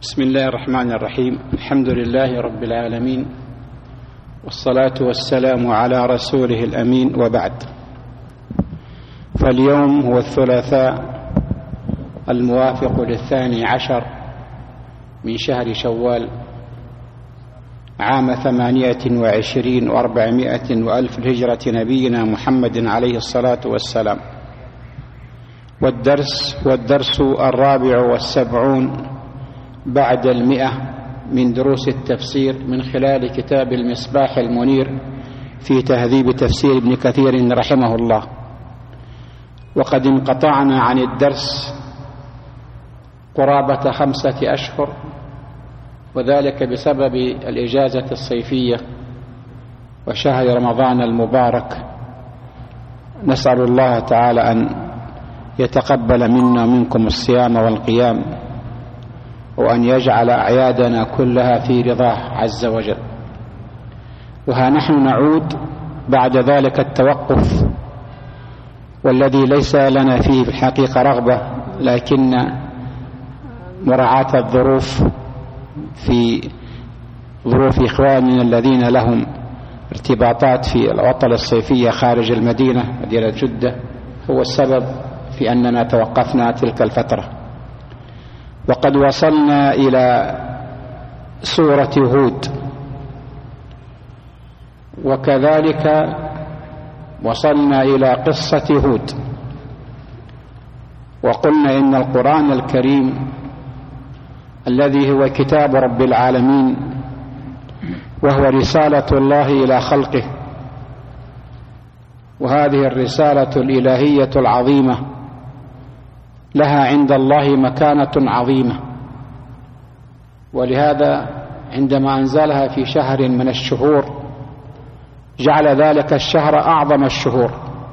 بسم الله الرحمن الرحيم. الحمد لله رب العالمين، والصلاة والسلام على رسوله الأمين، وبعد. فاليوم هو الثلاثاء الموافق ل12 من شهر شوال عام 28 و400 وألف الهجرة نبينا محمد عليه الصلاة والسلام. والدرس 74 بعد 100 من دروس التفسير من خلال كتاب المصباح المنير في تهذيب تفسير ابن كثير رحمه الله. وقد انقطعنا عن الدرس قرابة 5 أشهر، وذلك بسبب الإجازة الصيفية وشهر رمضان المبارك. نسأل الله تعالى أن يتقبل منا ومنكم الصيام والقيام، وأن يجعل أعيادنا كلها في رضاه عز وجل. وها نحن نعود بعد ذلك التوقف، والذي ليس لنا فيه في الحقيقة رغبة، لكن مراعاة الظروف في ظروف إخواننا الذين لهم ارتباطات في العطلة الصيفية خارج المدينة مدينة جدة هو السبب في أننا توقفنا تلك الفترة. وقد وصلنا إلى سورة هود، وكذلك وصلنا إلى قصة هود. وقلنا إن القرآن الكريم الذي هو كتاب رب العالمين، وهو رسالة الله إلى خلقه، وهذه الرسالة الإلهية العظيمة لها عند الله مكانة عظيمة. ولهذا عندما أنزلها في شهر من الشهور جعل ذلك الشهر أعظم الشهور،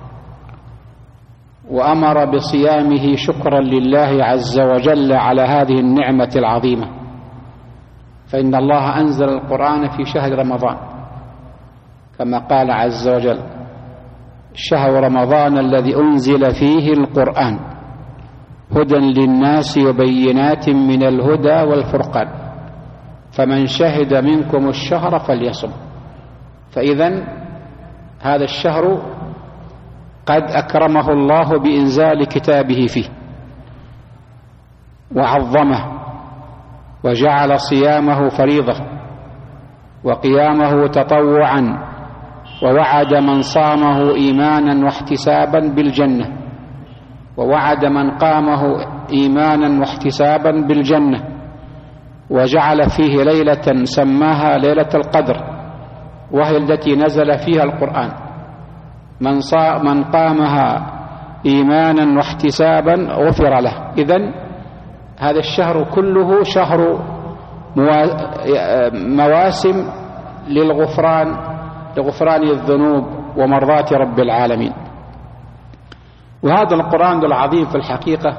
وأمر بصيامه شكرا لله عز وجل على هذه النعمة العظيمة. فإن الله أنزل القرآن في شهر رمضان كما قال عز وجل: شهر رمضان الذي أنزل فيه القرآن هدى للناس وبينات من الهدى والفرقان فمن شهد منكم الشهر فليصم. فإذن هذا الشهر قد أكرمه الله بإنزال كتابه فيه وعظمه، وجعل صيامه فريضة وقيامه تطوعا، ووعد من صامه إيمانا واحتسابا بالجنة، ووعد من قامه إيمانا واحتسابا بالجنة، وجعل فيه ليلة سماها ليلة القدر، وهي التي نزل فيها القرآن. من قامها إيمانا واحتسابا غفر له. إذن هذا الشهر كله شهر مواسم لغفران الذنوب ومرضاة رب العالمين. وهذا القرآن العظيم في الحقيقة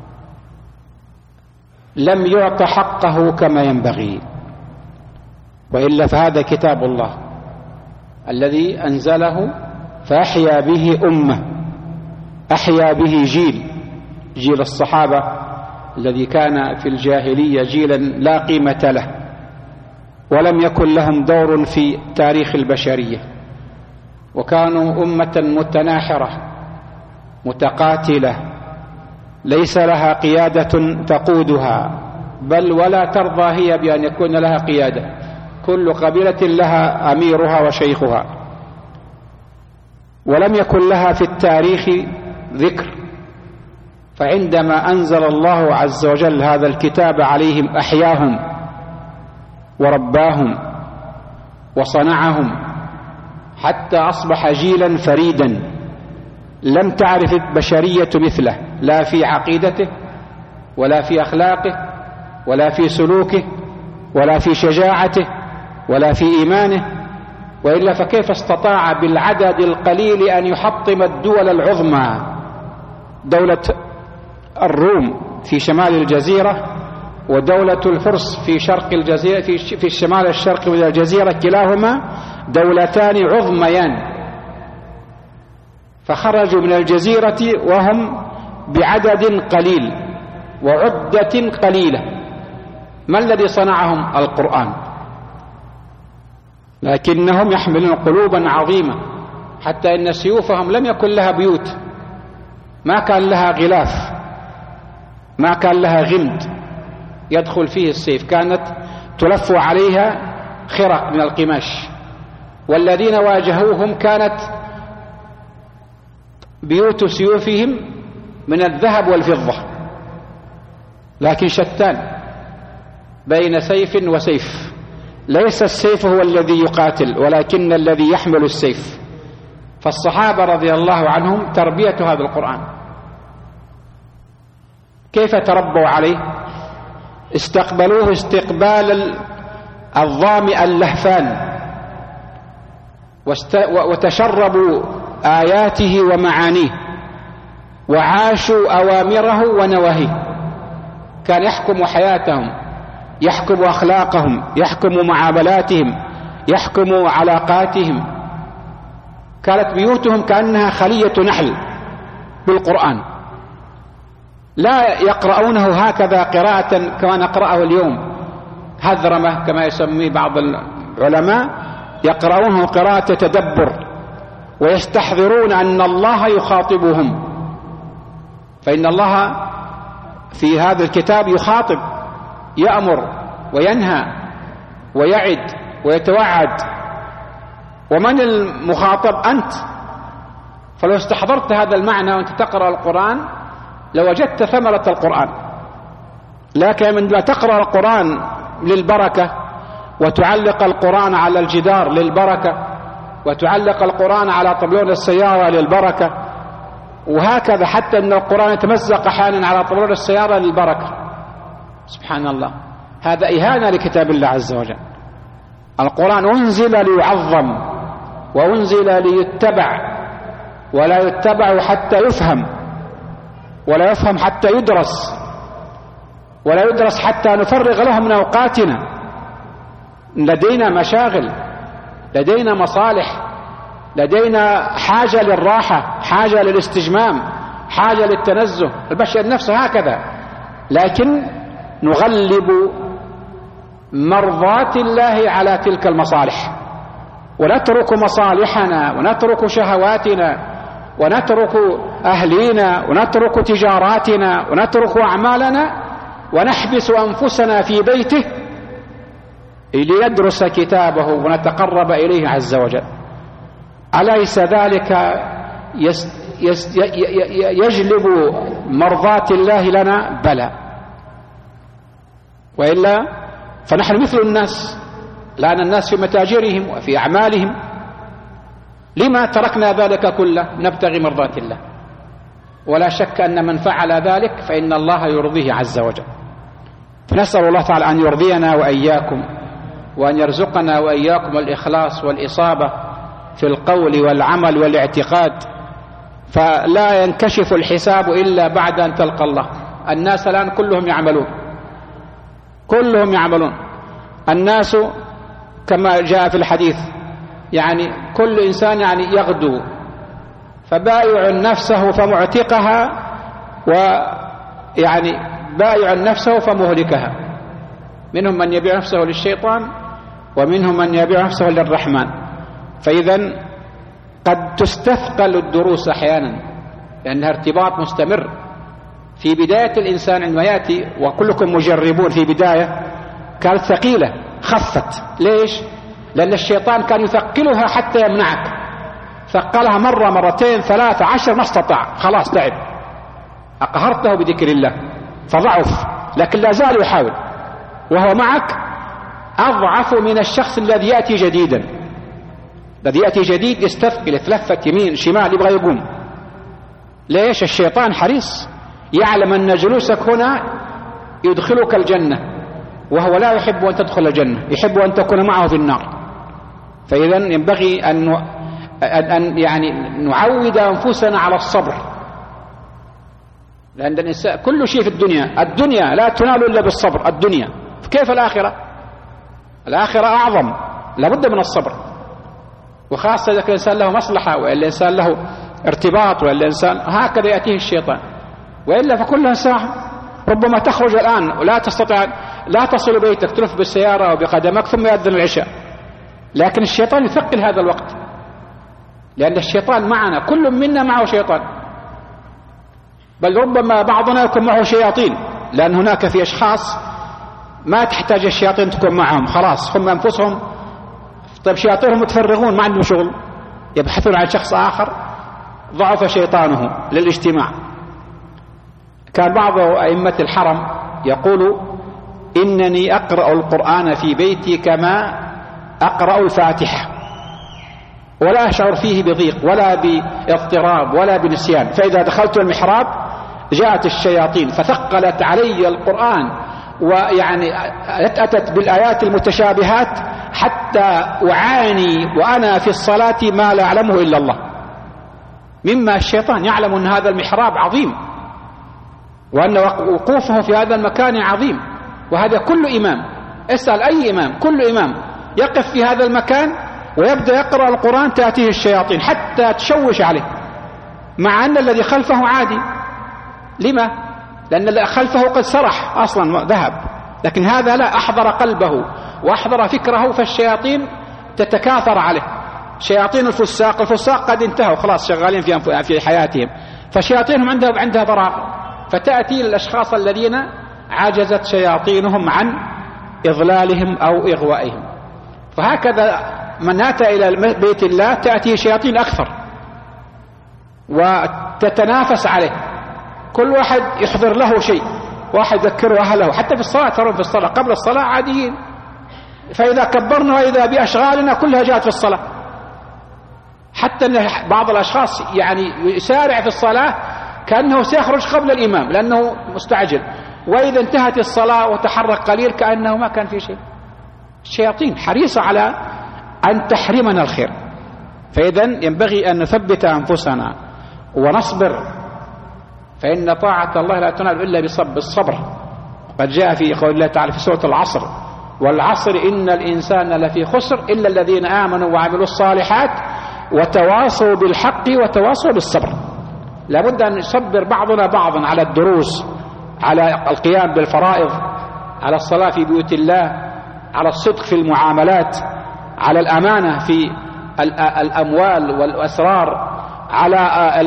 لم يعط حقه كما ينبغي، وإلا فهذا كتاب الله الذي أنزله فأحيا به أمة، أحيا به جيل الصحابة الذي كان في الجاهلية جيلا لا قيمة له، ولم يكن لهم دور في تاريخ البشرية، وكانوا أمة متناحرة متقاتلة ليس لها قيادة تقودها، بل ولا ترضى هي بأن يكون لها قيادة. كل قبيلة لها أميرها وشيخها، ولم يكن لها في التاريخ ذكر. فعندما أنزل الله عز وجل هذا الكتاب عليهم أحياهم ورباهم وصنعهم حتى أصبح جيلا فريدا لم تعرف البشرية مثله، لا في عقيدته ولا في أخلاقه ولا في سلوكه ولا في شجاعته ولا في إيمانه. وإلا فكيف استطاع بالعدد القليل أن يحطم الدول العظمى، دولة الروم في شمال الجزيرة ودولة الفرس في شرق الجزيرة في الشمال الشرقي من الجزيرة، كلاهما دولتان عظميان، فخرجوا من الجزيرة وهم بعدد قليل وعدة قليلة، ما الذي صنعهم؟ القرآن. لكنهم يحملون قلوبا عظيمة، حتى إن سيوفهم لم يكن لها بيوت، ما كان لها غلاف، ما كان لها غمد يدخل فيه السيف، كانت تلف عليها خرق من القماش. والذين واجهوهم كانت بيوت سيوفهم من الذهب والفضة. لكن شتان بين سيف وسيف، ليس السيف هو الذي يقاتل ولكن الذي يحمل السيف. فالصحابة رضي الله عنهم تربية هذا القرآن، كيف تربوا عليه؟ استقبلوه استقبال الظامئ اللهفان، وتشربوا آياته ومعانيه، وعاشوا أوامره ونواهيه. كان يحكم حياتهم، يحكم أخلاقهم، يحكم معاملاتهم، يحكم علاقاتهم. كانت بيوتهم كأنها خلية نحل بالقرآن، لا يقرؤونه هكذا قراءة كما نقرأه اليوم هذرمة كما يسميه بعض العلماء، يقرؤونه قراءة تدبر، ويستحضرون أن الله يخاطبهم. فإن الله في هذا الكتاب يخاطب، يأمر وينهى ويعد ويتوعد. ومن المخاطب؟ أنت. فلو استحضرت هذا المعنى وأنت تقرأ القرآن لوجدت ثمرة القرآن. لكن من لا تقرأ القرآن للبركة وتعلق القرآن على الجدار للبركة، وتعلق القرآن على طبلون السيارة للبركة، وهكذا حتى أن القرآن يتمزق أحيانا على طبلون السيارة للبركة. سبحان الله، هذا إهانة لكتاب الله عز وجل. القرآن أنزل ليعظم وأنزل ليتبع، ولا يتبع حتى يفهم، ولا يفهم حتى يدرس، ولا يدرس حتى نفرغ له من أوقاتنا. لدينا مشاغل، لدينا مصالح، لدينا حاجة للراحة، حاجة للاستجمام، حاجة للتنزه. البشر نفسه هكذا، لكن نغلب مرضاة الله على تلك المصالح، ونترك مصالحنا ونترك شهواتنا ونترك أهلينا ونترك تجاراتنا ونترك أعمالنا، ونحبس أنفسنا في بيته لندرس كتابه ونتقرب إليه عز وجل. أليس ذلك يجلب مرضاة الله لنا؟ بلى، وإلا فنحن مثل الناس، لأن الناس في متاجرهم وفي أعمالهم. لما تركنا ذلك كله؟ نبتغي مرضاة الله. ولا شك أن من فعل ذلك فإن الله يرضيه عز وجل. فنسأل الله تعالى أن يرضينا وإياكم، وأن يرزقنا وإياكم الإخلاص والإصابة في القول والعمل والاعتقاد. فلا ينكشف الحساب إلا بعد أن تلقى الله. الناس الآن كلهم يعملون، كلهم يعملون. الناس كما جاء في الحديث يعني كل إنسان يعني يغدو، فبائع نفسه فمعتقها، ويعني بائع نفسه فمهلكها. منهم من يبيع نفسه للشيطان، ومنهم من يبيع نفسه للرحمن. فإذا قد تستثقل الدروس أحيانا لأنها ارتباط مستمر. في بداية الإنسان عندما يأتي، وكلكم مجربون، في بداية كانت ثقيلة، خفت. ليش؟ لأن الشيطان كان يثقلها حتى يمنعك. ثقلها مرة، مرتين، 3، 10، ما استطاع، خلاص تعب. أقهرته بذكر الله فضعف، لكن لا زال يحاول، وهو معك أضعف من الشخص الذي يأتي جديدا. الذي يأتي جديد يستثقل، يتلفت يمين شمال، يبغى يقوم. ليش؟ الشيطان حريص، يعلم أن جلوسك هنا يدخلك الجنة، وهو لا يحب أن تدخل الجنة، يحب أن تكون معه في النار. فإذا ينبغي أن يعني نعود أنفسنا على الصبر، لأن الإنسان كل شيء في الدنيا لا تنال إلا بالصبر. الدنيا كيف الآخرة؟ الآخرة أعظم، لابد من الصبر، وخاصة إذا كان الإنسان له مصلحة، وإلا الإنسان له ارتباط، وإلا الإنسان هكذا يأتيه الشيطان. وإلا فكلها ساعة، ربما تخرج الآن ولا تستطيع لا تصل بيتك، تلف بالسيارة أو بقدمك ثم يأذن العشاء. لكن الشيطان يثقل هذا الوقت، لأن الشيطان معنا، كل منا معه شيطان، بل ربما بعضنا يكون معه شياطين، لأن هناك في أشخاص ما تحتاج الشياطين تكون معهم، خلاص هم أنفسهم. طيب شياطينهم متفرغون، ما عندهم شغل، يبحثون عن شخص آخر ضعف شيطانه للاجتماع. كان بعض أئمة الحرم يقول: إنني أقرأ القرآن في بيتي كما أقرأ الفاتحة، ولا أشعر فيه بضيق ولا باضطراب ولا بنسيان، فإذا دخلت المحراب جاءت الشياطين فثقلت علي القرآن، ويعني أتت بالآيات المتشابهات حتى أعاني وأنا في الصلاة ما لا أعلمه إلا الله، مما الشيطان يعلم أن هذا المحراب عظيم، وأن وقوفه في هذا المكان عظيم. وهذا كل إمام، اسأل أي إمام، كل إمام يقف في هذا المكان ويبدأ يقرأ القرآن تأتيه الشياطين حتى تشوش عليه، مع أن الذي خلفه عادي. لما؟ لأن الذي خلفه قد سرح أصلا ذهب، لكن هذا لا، أحضر قلبه وأحضر فكره، فالشياطين تتكاثر عليه. شياطين الفساق قد انتهوا خلاص، شغالين في حياتهم، فشياطينهم عندها براغ، فتأتي للأشخاص الذين عجزت شياطينهم عن إضلالهم أو إغوائهم. فهكذا من أتى إلى بيت الله تأتي شياطين أكثر وتتنافس عليه، كل واحد يحضر له شيء، واحد يذكره أهله. حتى في الصلاة، ترون في الصلاة قبل الصلاة عاديين، فإذا كبرنا وإذا بأشغالنا كلها جاءت في الصلاة. حتى أن بعض الأشخاص يعني يسارع في الصلاة كأنه سيخرج قبل الإمام لأنه مستعجل، وإذا انتهت الصلاة وتحرك قليل كأنه ما كان في شيء. الشياطين حريصة على أن تحرمنا الخير. فإذن ينبغي أن نثبت أنفسنا ونصبر، فإن طاعة الله لا تنال إلا بالصبر. قد جاء في قول الله تعالى في سورة العصر: والعصر إن الإنسان لفي خسر إلا الذين آمنوا وعملوا الصالحات وتواصوا بالحق وتواصوا بالصبر. لابد أن نصبر بعضنا بعضا على الدروس، على القيام بالفرائض، على الصلاة في بيوت الله، على الصدق في المعاملات، على الأمانة في الأموال والأسرار، على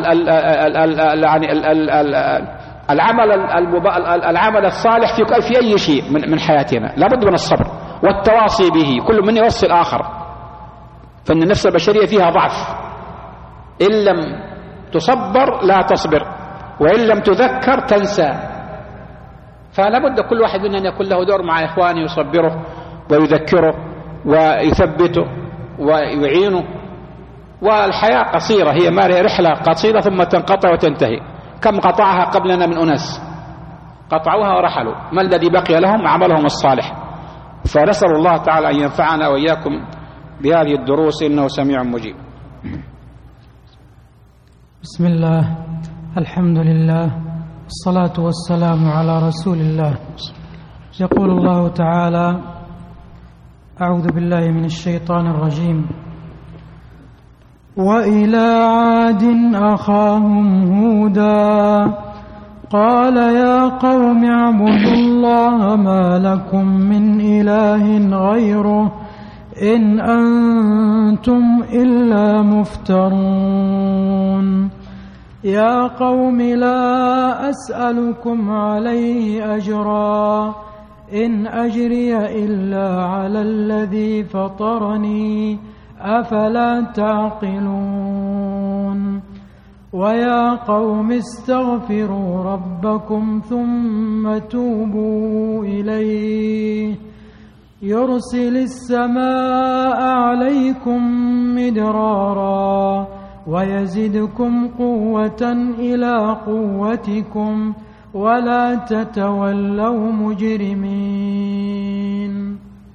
العمل الصالح في أي شيء من حياتنا. لابد من الصبر والتواصي به، كل من يوصي الآخر، فإن النفس البشرية فيها ضعف، إن لم تصبر لا تصبر، وإن لم تذكر تنسى. فلابد كل واحد منا أن يكون له دور مع إخوانه، يصبره ويذكره ويثبته ويعينه. والحياة قصيرة، هي ما هي رحلة قصيرة ثم تنقطع وتنتهي. كم قطعها قبلنا من أناس قطعوها ورحلوا، ما الذي بقي لهم؟ عملهم الصالح. فنسأل الله تعالى أن ينفعنا وإياكم بهذه الدروس، إنه سميع مجيب. بسم الله، الحمد لله، الصلاة والسلام على رسول الله. يقول الله تعالى: أعوذ بالله من الشيطان الرجيم: وإلى عاد أخاهم هودا قال يا قوم اعبدوا الله ما لكم من إله غيره إن أنتم إلا مفترون. يا قوم لا أسألكم عليه أجرا إن أجري إلا على الذي فطرني أفلا تعقلون. ويا قوم استغفروا ربكم ثم توبوا إليه يرسل السماء عليكم مدرارا ويزدكم قوة إلى قوتكم ولا تتولوا مجرمين.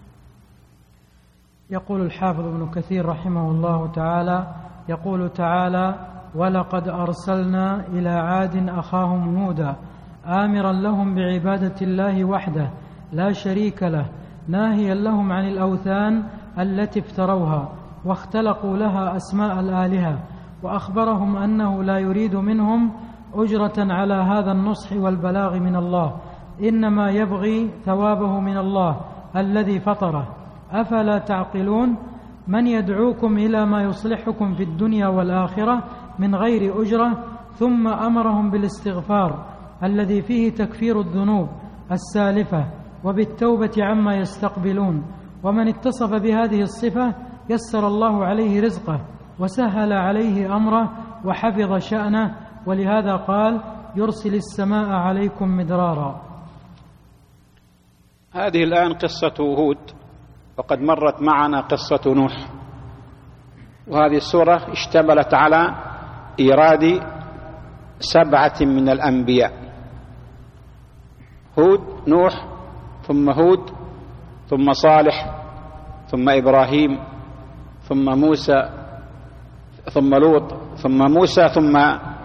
يقول الحافظ ابن كثير رحمه الله تعالى: يقول تعالى: ولقد أرسلنا إلى عاد أخاهم هودا آمرا لهم بعبادة الله وحده لا شريك له، ناهيا لهم عن الأوثان التي افتروها واختلقوا لها أسماء الآلهة، وأخبرهم أنه لا يريد منهم أجرة على هذا النصح والبلاغ من الله، إنما يبغي ثوابه من الله الذي فطره. أفلا تعقلون؟ من يدعوكم إلى ما يصلحكم في الدنيا والآخرة من غير أجرة، ثم أمرهم بالاستغفار الذي فيه تكفير الذنوب السالفة وبالتوبة عما يستقبلون. ومن اتصف بهذه الصفة يسر الله عليه رزقه وسهل عليه أمره وحفظ شأنه، ولهذا قال: يرسل السماء عليكم مدرارا. هذه الآن قصة هود، وقد مرت معنا قصة نوح، وهذه السورة اشتملت على إيراد 7 من الأنبياء: هود، نوح، ثم هود، ثم صالح، ثم إبراهيم، ثم موسى، ثم لوط، ثم موسى، ثم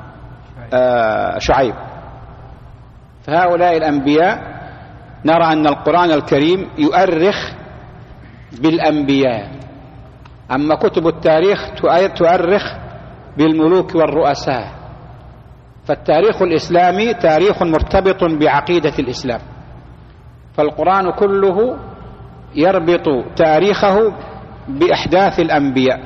شعيب. فهؤلاء الأنبياء نرى أن القرآن الكريم يؤرخ بالأنبياء، أما كتب التاريخ تؤرخ بالملوك والرؤساء. فالتاريخ الإسلامي تاريخ مرتبط بعقيدة الإسلام، فالقرآن كله يربط تاريخه بأحداث الأنبياء.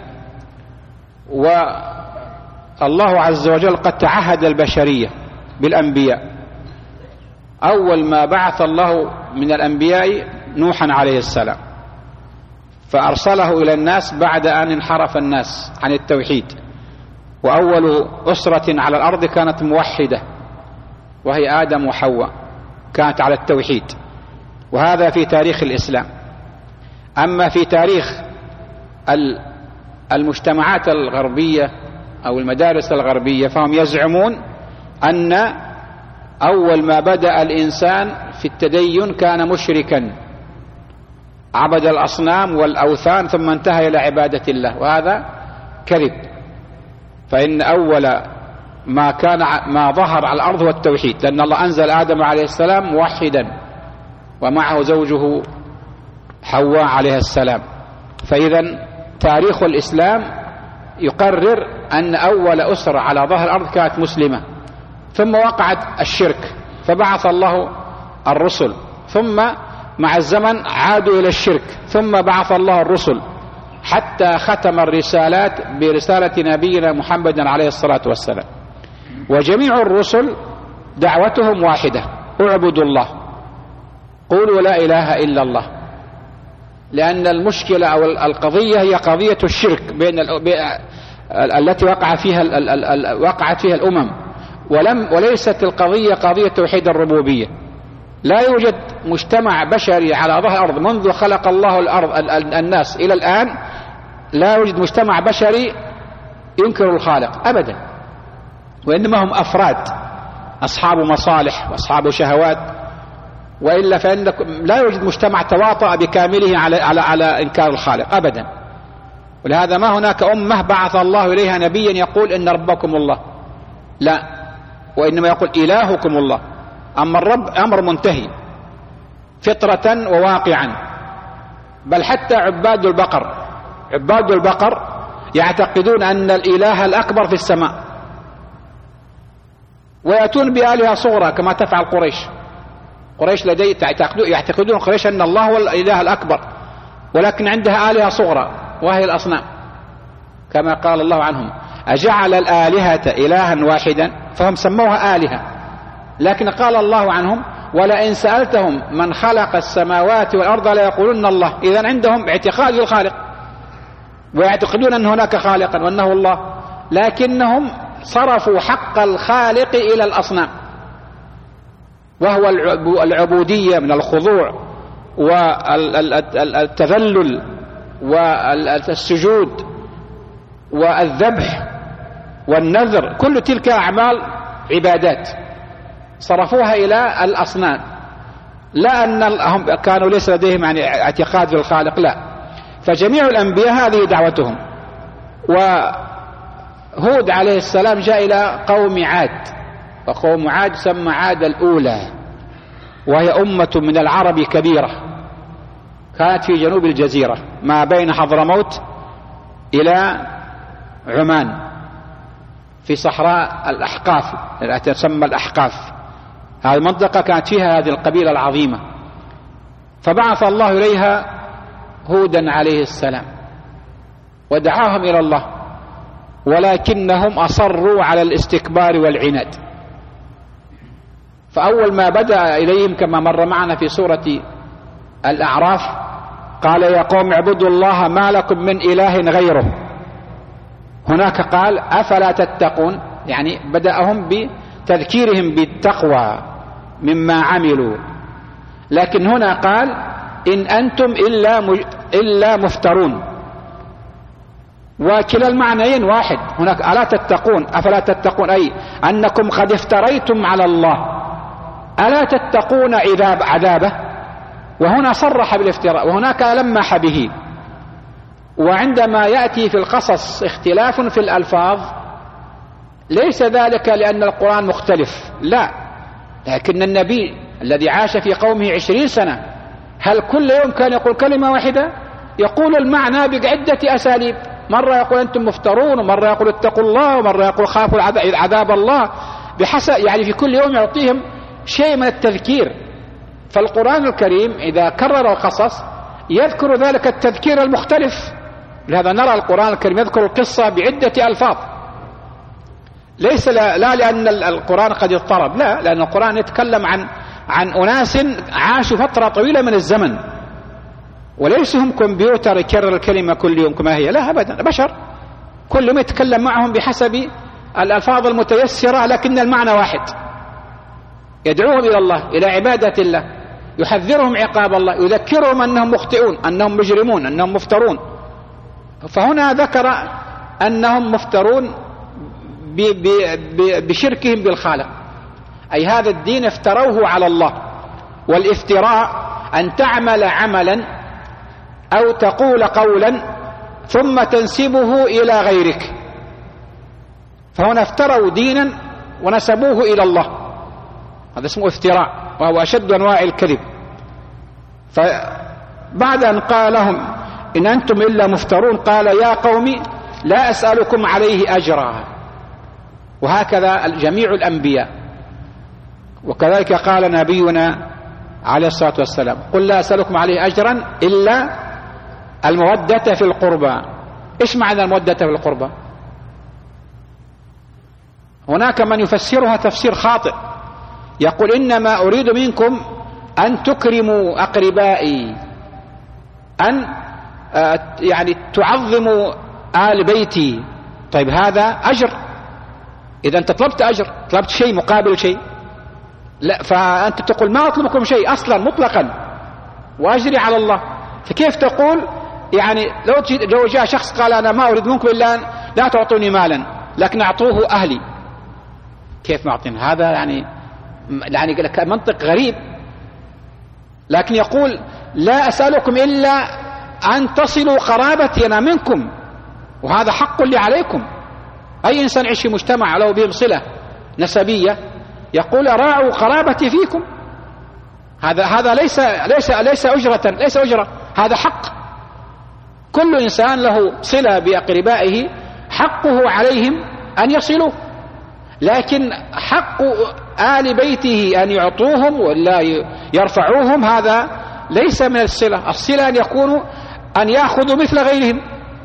والله عز وجل قد تعهد البشرية بالأنبياء. أول ما بعث الله من الأنبياء نوحا عليه السلام، فأرسله إلى الناس بعد أن انحرف الناس عن التوحيد، وأول أسرة على الأرض كانت موحدة وهي آدم وحواء، كانت على التوحيد، وهذا في تاريخ الإسلام. أما في تاريخ المجتمعات الغربية أو المدارس الغربية فهم يزعمون أن أول ما بدأ الإنسان في التدين كان مشركا، عبد الأصنام والأوثان ثم انتهى إلى عبادة الله، وهذا كذب. فإن أول ما ظهر على الأرض هو التوحيد، لأن الله أنزل آدم عليه السلام موحدا ومعه زوجه حواء عليه السلام. فإذا تاريخ الإسلام يقرر أن أول أسرة على ظهر الأرض كانت مسلمة، ثم وقعت الشرك فبعث الله الرسل، ثم مع الزمن عادوا إلى الشرك، ثم بعث الله الرسل حتى ختم الرسالات برسالة نبينا محمد عليه الصلاة والسلام. وجميع الرسل دعوتهم واحدة: اعبدوا الله، قولوا لا إله إلا الله. لأن المشكلة أو القضية هي قضية الشرك التي وقعت فيها الأمم، وليست القضية قضية توحيد الربوبية. لا يوجد مجتمع بشري على ظهر الأرض منذ خلق الله الناس إلى الآن، لا يوجد مجتمع بشري ينكر الخالق أبدا، وإنما هم أفراد أصحاب مصالح وأصحاب شهوات، وإلا فإن لا يوجد مجتمع تواطأ بكامله على إنكار الخالق أبدا. ولهذا ما هناك أمة بعث الله إليها نبيا يقول إن ربكم الله، لا، وإنما يقول إلهكم الله. أما الرب أمر منتهي فطرة وواقعا. بل حتى عباد البقر يعتقدون أن الإله الأكبر في السماء، ويأتون بآلهة صغرى كما تفعل قريش يعتقدون قريش أن الله هو الإله الأكبر، ولكن عندها آلهة صغرى وهي الأصنام، كما قال الله عنهم: أجعل الآلهة إلها واحدا، فهم سموها آلهة. لكن قال الله عنهم: ولئن سألتهم من خلق السماوات والأرض ليقولن الله. إذن عندهم اعتقاد للخالق، ويعتقدون أن هناك خالقا وأنه الله، لكنهم صرفوا حق الخالق إلى الأصنام، وهو العبودية من الخضوع والتذلل والسجود والذبح والنذر، كل تلك أعمال عبادات صرفوها إلى الأصنام، لا أنهم كانوا ليس لديهم اعتقاد في الخالق، لا. فجميع الأنبياء هذه دعوتهم. وهود عليه السلام جاء إلى قوم عاد، وقوم عاد سمى عاد الأولى، وهي أمة من العرب كبيرة كانت في جنوب الجزيرة ما بين حضرموت إلى عمان في صحراء الأحقاف التي تسمى الأحقاف. هذه المنطقة كانت فيها هذه القبيلة العظيمة، فبعث الله إليها هودا عليه السلام ودعاهم إلى الله، ولكنهم أصروا على الاستكبار والعناد. فأول ما بدأ إليهم كما مر معنا في سورة الأعراف قال يا قوم اعبدوا الله ما لكم من إله غيره. هناك قال أفلا تتقون، يعني بدأهم بتذكيرهم بالتقوى مما عملوا، لكن هنا قال إن أنتم إلا مفترون، وكلا المعنيين واحد. هناك ألا تتقون أفلا تتقون أي أنكم قد افتريتم على الله، ألا تتقون عذابه، وهنا صرح بالافتراء وهناك لمح به. وعندما يأتي في القصص اختلاف في الألفاظ ليس ذلك لأن القرآن مختلف، لا، لكن النبي الذي عاش في قومه 20 سنة هل كل يوم كان يقول كلمة واحدة؟ يقول المعنى بعدة أساليب، مرة يقول أنتم مفترون، ومرة يقول اتقوا الله، ومرة يقول خافوا عذاب الله، بحسب يعني في كل يوم يعطيهم شيء من التذكير. فالقرآن الكريم إذا كرر القصص يذكر ذلك التذكير المختلف، لهذا نرى القرآن الكريم يذكر القصة بعدة ألفاظ، ليس لا لأن القرآن قد اضطرب، لا، لأن القرآن يتكلم عن أناس عاشوا فترة طويلة من الزمن، وليس هم كمبيوتر يكرر الكلمة كل يوم كما هي، لا أبدا، بشر كل يوم يتكلم معهم بحسب الألفاظ المتيسرة، لكن المعنى واحد، يدعوهم إلى الله، إلى عبادة الله، يحذرهم عقاب الله، يذكرهم أنهم مخطئون، أنهم مجرمون، أنهم مفترون. فهنا ذكر أنهم مفترون بشركهم بالخالق، أي هذا الدين افتروه على الله. والافتراء أن تعمل عملا أو تقول قولا ثم تنسبه إلى غيرك، فهنا افتروا دينا ونسبوه إلى الله، هذا اسمه افتراء، وهو أشد أنواع الكذب. فبعد أن قال لهم إن أنتم إلا مفترون قال يا قوم لا أسألكم عليه أجرا، وهكذا جميع الأنبياء. وكذلك قال نبينا عليه الصلاة والسلام قل لا أسألكم عليه أجرا إلا المودة في القربى. إيش معنى المودة في القربى؟ هناك من يفسرها تفسير خاطئ، يقول إنما أريد منكم أن تكرموا أقربائي، أن يعني تعظموا آل بيتي. طيب هذا أجر، إذا أنت طلبت أجر، طلبت شيء مقابل شيء، لا، فأنت تقول ما أطلبكم شيء أصلا مطلقا وأجري على الله. فكيف تقول يعني لو جاء شخص قال أنا ما أريد منكم إلا أن لا تعطوني مالا لكن أعطوه أهلي، كيف معطين هذا؟ يعني منطق غريب. لكن يقول لا أسألكم إلا أن تصلوا قرابتي أنا منكم، وهذا حق لي عليكم. أي إنسان يعيش في مجتمع له بهم صلة نسبية يقول راعوا قرابتي فيكم، هذا ليس أجرة، هذا حق. كل إنسان له صلة بأقربائه حقه عليهم أن يصلوا، لكن حق آل بيته أن يعطوهم ولا يرفعوهم هذا ليس من الصلة. الصلة أن يكونوا أن يأخذوا مثل غيرهم.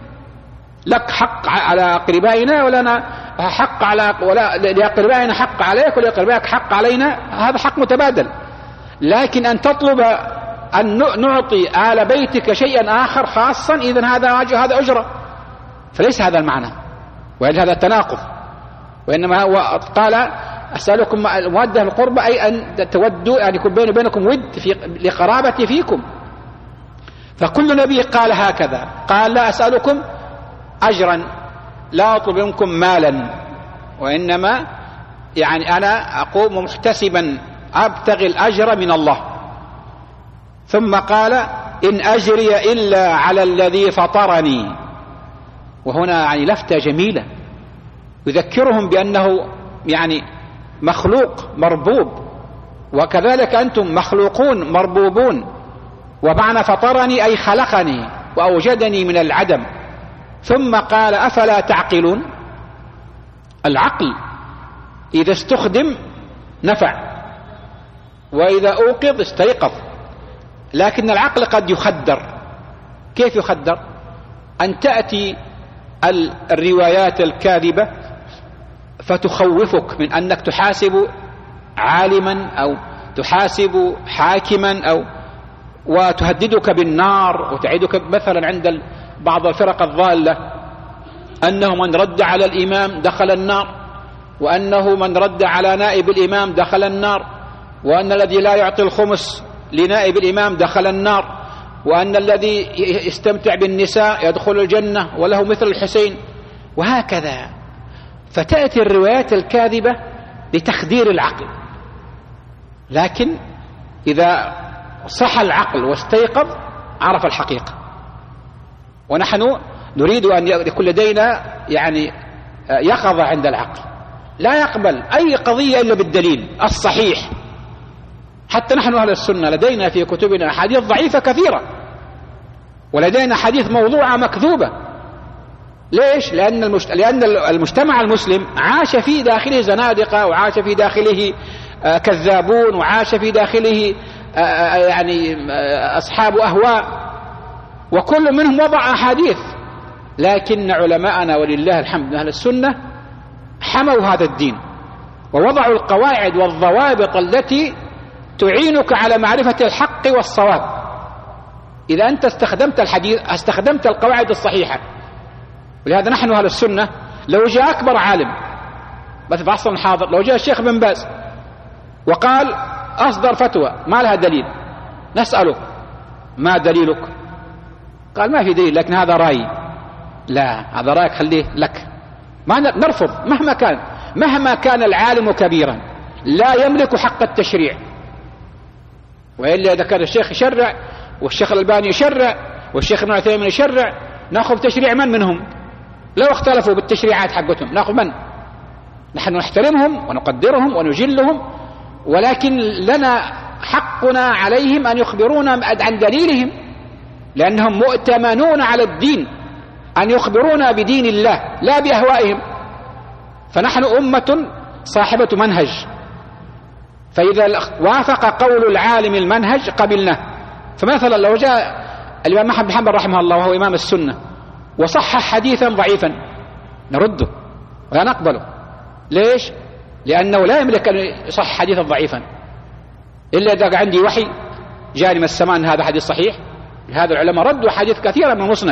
لك حق على أقربائنا ولنا حق ولا لأقربائنا حق عليك ولأقربائك حق علينا، هذا حق متبادل. لكن أن تطلب أن نعطي آل بيتك شيئا آخر خاصا، إذن هذا أجرة، فليس هذا المعنى، وإلا هذا تناقض. وإنما هو قال أسألكم المودة القربى أي أن تودوا، أن يكون بيني وبينكم ود لقرابتي فيكم. فكل نبي قال هكذا، قال لا أسألكم أجرا، لا أطلب منكم مالا، وإنما يعني أنا أقوم محتسبا أبتغي الأجر من الله. ثم قال إن أجري إلا على الذي فطرني، وهنا يعني لفتة جميلة يذكرهم بأنه يعني مخلوق مربوب، وكذلك أنتم مخلوقون مربوبون. ومعنى فطرني أي خلقني وأوجدني من العدم. ثم قال أفلا تعقلون؟ العقل إذا استخدم نفع، وإذا أوقظ استيقظ. لكن العقل قد يخدر. كيف يخدر؟ أن تأتي الروايات الكاذبة فتخوفك من أنك تحاسب عالما أو تحاسب حاكما وتهددك بالنار، وتعيدك مثلا عند بعض الفرق الضالة أنه من رد على الإمام دخل النار، وأنه من رد على نائب الإمام دخل النار، وأن الذي لا يعطي الخمس لنائب الإمام دخل النار، وأن الذي يستمتع بالنساء يدخل الجنة وله مثل الحسين، وهكذا. فتأتي الروايات الكاذبة لتخدير العقل. لكن إذا صح العقل واستيقظ عرف الحقيقة. ونحن نريد أن يكون لدينا يعني يقظة عند العقل، لا يقبل أي قضية إلا بالدليل الصحيح. حتى نحن أهل السنة لدينا في كتبنا أحاديث ضعيفة كثيرة، ولدينا حديث موضوعة مكذوبة. ليش؟ لأن المجتمع المسلم عاش في داخله زنادقة، وعاش في داخله كذابون، وعاش في داخله يعني أصحاب أهواء، وكل منهم وضع أحاديث. لكن علماءنا ولله الحمد أهل السنة حموا هذا الدين، ووضعوا القواعد والضوابط التي تعينك على معرفة الحق والصواب. إذا أنت استخدمت القواعد الصحيحة. ولهذا نحن أهل السنة لو جاء أكبر عالم مثل في عصرنا الحاضر، لو جاء الشيخ بن باز وقال أصدر فتوى ما لها دليل، نسأله ما دليلك؟ قال ما في دليل، لكن هذا رأي. لا، هذا رأيك خليه لك، ما نرفض مهما كان العالم كبيرا لا يملك حق التشريع. وإلا إذا كان الشيخ يشرع والشيخ الألباني يشرع والشيخ ابن عثيمين يشرع، نأخذ تشريع من منهم؟ لو اختلفوا بالتشريعات حقتهم نأخذ من؟ نحن نحترمهم ونقدرهم ونجلهم، ولكن لنا حقنا عليهم أن يخبرونا عن دليلهم، لأنهم مؤتمنون على الدين أن يخبرونا بدين الله لا بأهوائهم. فنحن أمة صاحبة منهج، فإذا وافق قول العالم المنهج قبلناه. فمثلا لو جاء الإمام أحمد بن حنبل رحمه الله وهو إمام السنة وصحح حديثا ضعيفا نرده ولا نقبله. ليش؟ لأنه لا يملك أن يصحح حديثا ضعيفا إلا إذا عندي وحي جاني من السماء أن هذا حديث صحيح. هذا العلماء ردوا حديث كثيرة من المسند،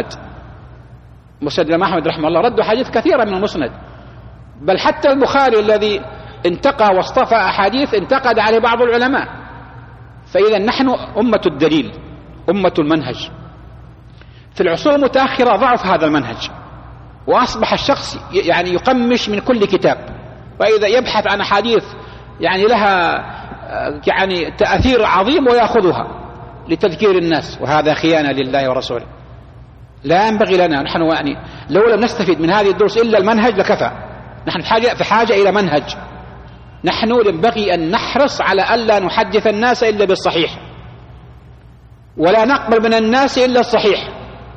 مسند الإمام أحمد رحمه الله ردوا حديث كثيرة من المسند، بل حتى البخاري الذي انتقى واصطفى أحاديث انتقد عليه بعض العلماء. فإذا نحن أمة الدليل، أمة المنهج. في العصور المتأخرة ضعف هذا المنهج، وأصبح الشخص يعني يقمش من كل كتاب، وإذا يبحث عن أحاديث يعني لها يعني تأثير عظيم ويأخذها لتذكير الناس، وهذا خيانة لله ورسوله. لا ينبغي لنا، نحن يعني لو لم نستفيد من هذه الدروس إلا المنهج لكفى. نحن في حاجة إلى منهج. نحن ينبغي أن نحرص على ألا نحدث الناس إلا بالصحيح، ولا نقبل من الناس إلا الصحيح.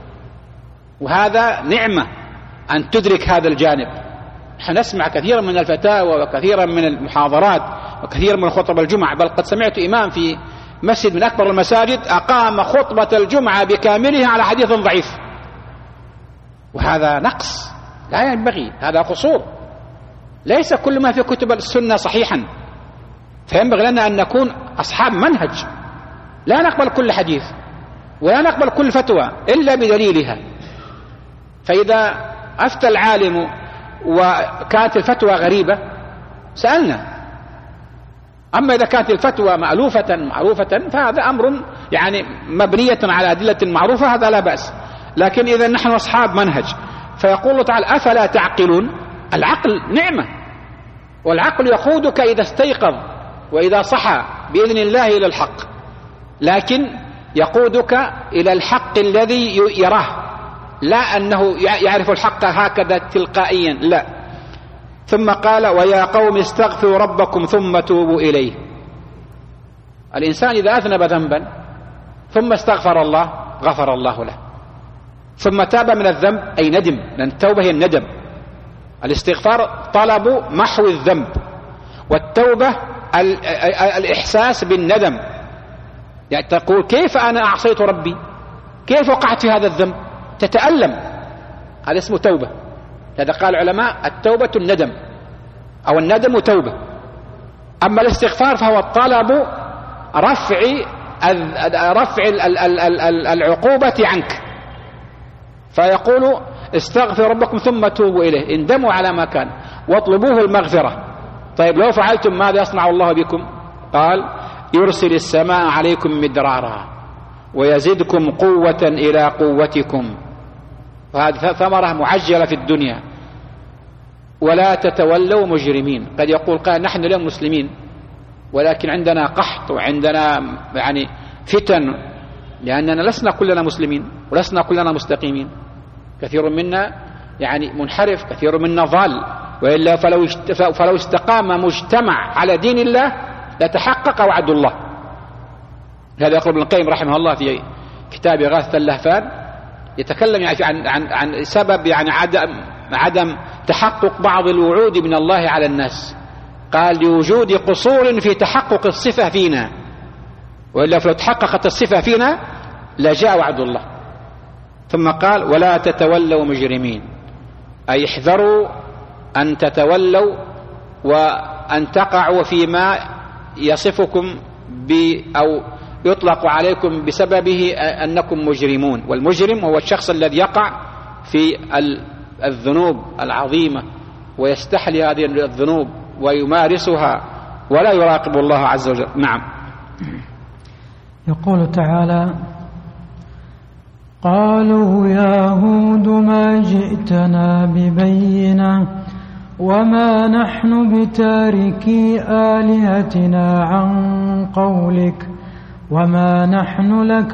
وهذا نعمة أن تدرك هذا الجانب. نحن نسمع كثيرا من الفتاوى وكثيرا من المحاضرات وكثيرا من خطب الجمعة، بل قد سمعت إمام في مسجد من أكبر المساجد أقام خطبة الجمعة بكاملها على حديث ضعيف، وهذا نقص لا ينبغي، هذا قصور. ليس كل ما في كتب السنة صحيحا، فينبغي لنا أن نكون أصحاب منهج، لا نقبل كل حديث ولا نقبل كل فتوى إلا بدليلها. فإذا أفتى العالم وكانت الفتوى غريبة سألنا، أما إذا كانت الفتوى مألوفة معروفة فهذا أمر يعني مبنية على أدلة معروفة، هذا لا بأس. لكن إذا نحن أصحاب منهج، فيقول الله تعالى أفلا تعقلون. العقل نعمة، والعقل يقودك إذا استيقظ وإذا صحى بإذن الله إلى الحق، لكن يقودك إلى الحق الذي يراه، لا أنه يعرف الحق هكذا تلقائيا، لا. ثم قال ويا قوم استغفروا ربكم ثم توبوا إليه. الإنسان إذا أذنب ذنبا ثم استغفر الله غفر الله له، ثم تاب من الذنب أي ندم، لأن التوبة هي الندم. الاستغفار طلب محو الذنب، والتوبة الإحساس بالندم، يعني تقول كيف أنا أعصيت ربي، كيف وقعت في هذا الذنب، تتألم، هذا اسمه توبة. هذا قال العلماء التوبة الندم، أو الندم توبة. أما الاستغفار فهو طلب رفع العقوبة عنك، فيقول استغفر ربكم ثم توبوا إليه، اندموا على ما كان واطلبوه المغفرة. طيب لو فعلتم ماذا يصنع الله بكم؟ قال يرسل السماء عليكم مدرارا ويزدكم قوة إلى قوتكم. فهذه ثمرة معجلة في الدنيا. ولا تتولوا مجرمين. قد يقول قال نحن اليوم مسلمين ولكن عندنا قحط وعندنا يعني فتن، لأننا لسنا كلنا مسلمين ولسنا كلنا مستقيمين، كثير منا يعني منحرف، كثير منا ضال، وإلا فلو استقام مجتمع على دين الله لتحقق وعد الله. هذا يقول ابن القيم رحمه الله في كتاب إغاثة اللهفان، يتكلم يعني عن سبب يعني عدم تحقق بعض الوعود من الله على الناس. قال لوجود قصور في تحقق الصفة فينا، وإلا فلو تحققت الصفة فينا لجاء وعد الله. ثم قال ولا تتولوا مجرمين، أي احذروا أن تتولوا وأن تقعوا فيما يصفكم أو يطلق عليكم بسببه أنكم مجرمون. والمجرم هو الشخص الذي يقع في الذنوب العظيمة ويستحلي هذه الذنوب ويمارسها ولا يراقب الله عز وجل. نعم. يقول تعالى قالوا يا هود ما جئتنا ببينة وما نحن بتاركي آلهتنا عن قولك وما نحن لك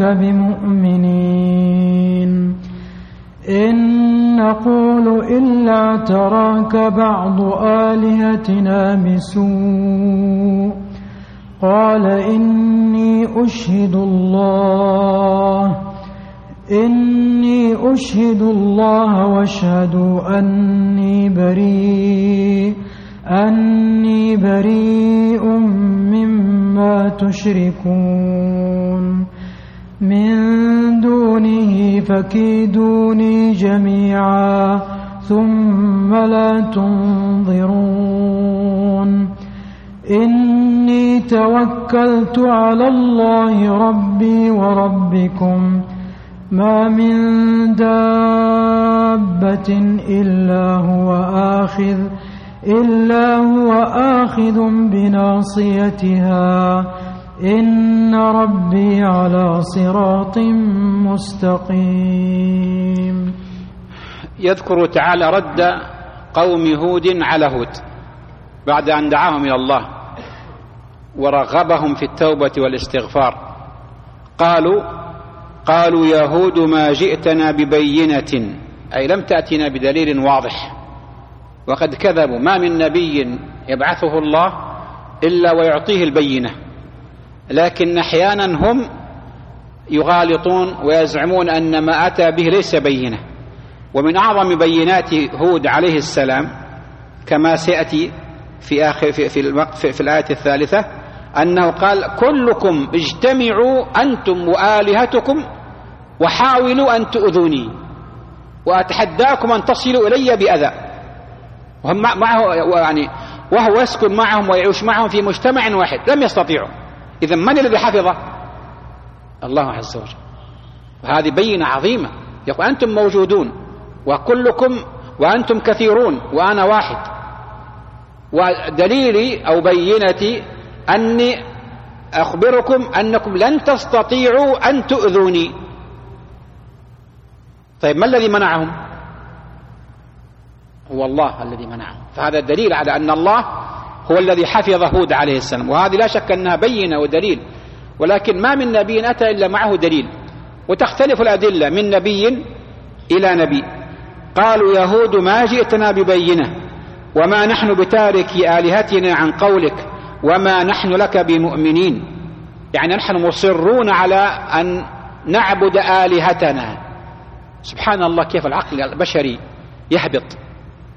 بمؤمنين إن نقول إلا اعتراك بعض آلهتنا بسوء قال إني أشهد الله واشهدوا أني بريء مما تشركون من دونه فكيدوني جميعا ثم لا تنظرون إني توكلت على الله ربي وربكم ما من دابة إلا هو آخذ بناصيتها إن ربي على صراط مستقيم. يذكر تعالى رد قوم هود على هود بعد أن دعاهم إلى الله ورغبهم في التوبة والاستغفار. قالوا يا هود ما جئتنا ببينة، أي لم تأتنا بدليل واضح، وقد كذبوا. ما من نبي يبعثه الله إلا ويعطيه البينة، لكن أحيانا هم يغالطون ويزعمون أن ما أتى به ليس بينة. ومن أعظم بينات هود عليه السلام كما سيأتي في الآية الثالثة أنه قال كلكم اجتمعوا أنتم وآلهتكم وحاولوا أن تؤذوني وأتحداكم أن تصلوا إلي بأذى. وهم معه يعني وهو يسكن معهم ويعيش معهم في مجتمع واحد، لم يستطيعوا. إذن من الذي حفظه؟ الله عز وجل. وهذه بينة عظيمة، يقول أنتم موجودون وكلكم وأنتم كثيرون وأنا واحد، ودليلي أو بينتي أني أخبركم أنكم لن تستطيعوا أن تؤذوني. طيب ما الذي منعهم؟ هو الله الذي منعهم. فهذا دليل على أن الله هو الذي حفظ هود عليه السلام، وهذه لا شك أنها بينة ودليل. ولكن ما من نبي أتى إلا معه دليل، وتختلف الأدلة من نبي إلى نبي. قالوا يا هود ما جئتنا ببينة وما نحن بتاركي آلهتنا عن قولك وما نحن لك بمؤمنين، يعني نحن مصرون على أن نعبد آلهتنا. سبحان الله كيف العقل البشري يهبط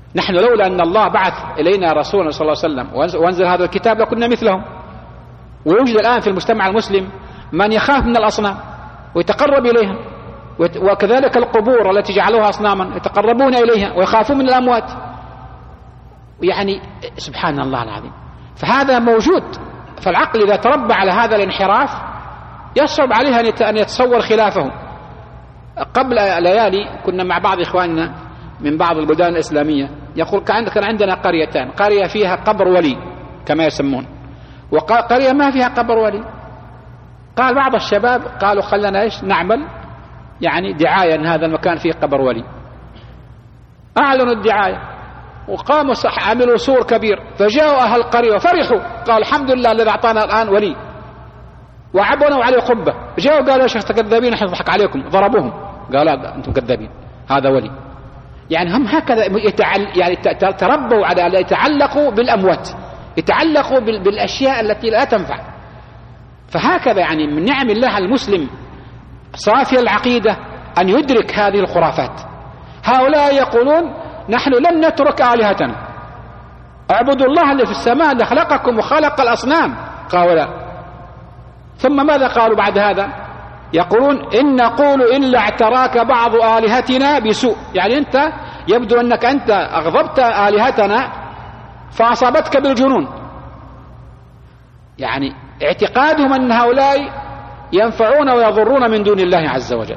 نحن لولا أن الله بعث إلينا رسولا صلى الله عليه وسلم وأنزل هذا الكتاب لكنا مثلهم. ويوجد الآن في المجتمع المسلم من يخاف من الأصنام ويتقرب إليها، وكذلك القبور التي جعلوها أصناما يتقربون إليها ويخافون من الأموات. يعني سبحان الله العظيم. فهذا موجود. فالعقل إذا تربى على هذا الانحراف يصعب عليه أن يتصور خلافه. قبل ليالي كنا مع بعض إخواننا من بعض البلدان الإسلامية، يقول كان عندنا قريتان، قرية فيها قبر ولي كما يسمون، وقرية ما فيها قبر ولي. قال بعض الشباب قالوا خلنا إيش نعمل يعني دعاية أن هذا المكان فيه قبر ولي. أعلنوا الدعاية وقاموا عملوا سور كبير، فجاءوا أهل القرية وفرحوا، قال الحمد لله الذي أعطانا الآن ولي، وعبنوا عليه قبة. جاءوا قالوا يا شيخ كذابين، نحن نضحك عليكم، ضربوهم. قالوا لا أنتم كذابين، هذا ولي. يعني هم هكذا يعني تربوا على يتعلقوا بالأموات، يتعلقوا بالأشياء التي لا تنفع. فهكذا يعني من نعم الله على المسلم صافي العقيدة أن يدرك هذه الخرافات. هؤلاء يقولون نحن لن نترك آلهتنا، اعبدوا الله اللي في السماء اللي خلقكم وخلق الأصنام. قالوا لا. ثم ماذا قالوا بعد هذا؟ يقولون إن نقول إلا اعتراك بعض آلهتنا بسوء. يعني أنت يبدو أنك أنت أغضبت آلهتنا فأصابتك بالجنون. يعني اعتقادهم أن هؤلاء ينفعون ويضرون من دون الله عز وجل.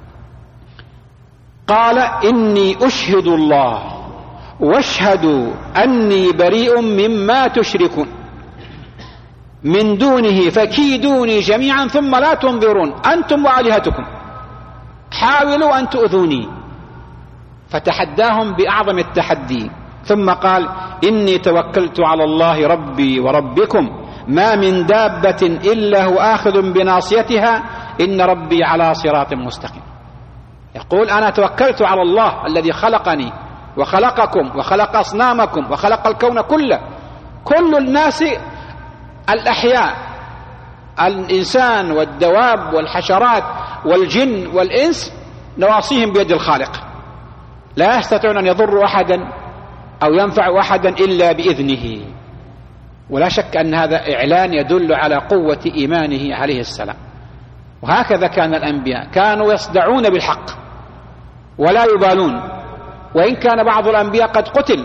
قال إني أشهد الله واشهدوا أني بريء مما تشركون من دونه فكيدوني جميعا ثم لا تنظرون أنتم وآلهتكم حاولوا أن تؤذوني. فتحداهم بأعظم التحدي، ثم قال إني توكلت على الله ربي وربكم ما من دابة إلا هو آخذ بناصيتها إن ربي على صراط مستقيم. يقول أنا توكلت على الله الذي خلقني وخلقكم وخلق أصنامكم وخلق الكون كله. كل الناس الأحياء، الإنسان والدواب والحشرات والجن والإنس نواصيهم بيد الخالق، لا يستطيعون أن يضروا أحدا أو ينفعوا أحدا إلا بإذنه. ولا شك أن هذا إعلان يدل على قوة إيمانه عليه السلام. وهكذا كان الأنبياء، كانوا يصدعون بالحق ولا يبالون. وإن كان بعض الأنبياء قد قتل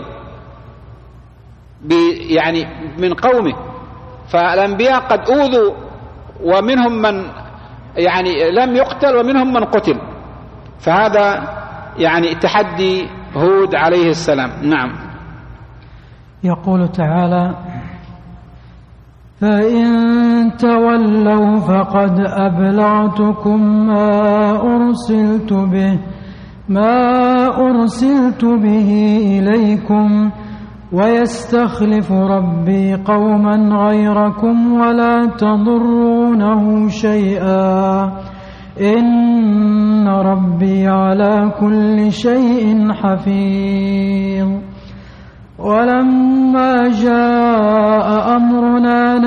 يعني من قومه، فالأنبياء قد أوذوا ومنهم من يعني لم يقتل ومنهم من قتل. فهذا يعني تحدي هود عليه السلام. نعم. يقول تعالى فإن تولوا فقد أبلغتكم ما أرسلت به إليكم ويستخلف ربي قوما غيركم ولا تضرونه شيئا إن ربي على كل شيء حفيظ. ولما جاء أمرنا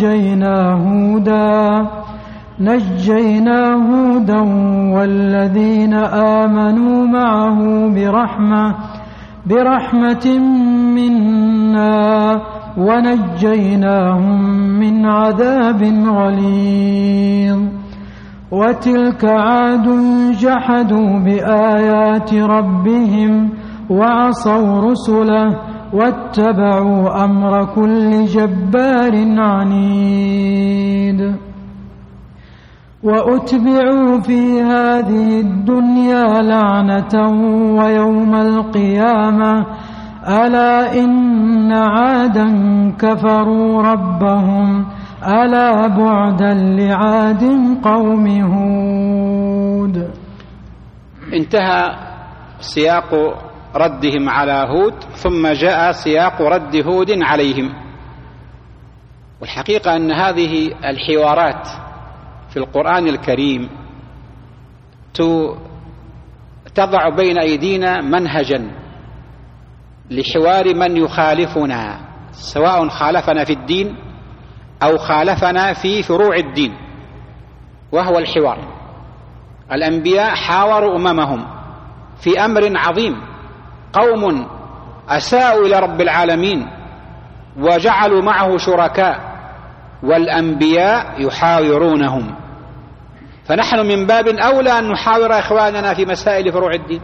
نجينا هودا والذين آمنوا معه برحمة منا ونجيناهم من عذاب غليظ. وتلك عاد جحدوا بآيات ربهم وعصوا رسله واتبعوا أمر كل جبار عنيد. وأتبعوا في هذه الدنيا لعنة ويوم القيامة ألا إن عادا كفروا ربهم ألا بعدا لعاد قوم هود. انتهى سياق ردهم على هود، ثم جاء سياق رد هود عليهم. والحقيقة أن هذه الحوارات في القرآن الكريم تضع بين أيدينا منهجا لحوار من يخالفنا، سواء خالفنا في الدين أو خالفنا في فروع الدين، وهو الحوار. الأنبياء حاوروا أممهم في أمر عظيم، قوم أساءوا إلى رب العالمين وجعلوا معه شركاء، والأنبياء يحاورونهم. فنحن من باب أولى أن نحاور إخواننا في مسائل فروع الدين،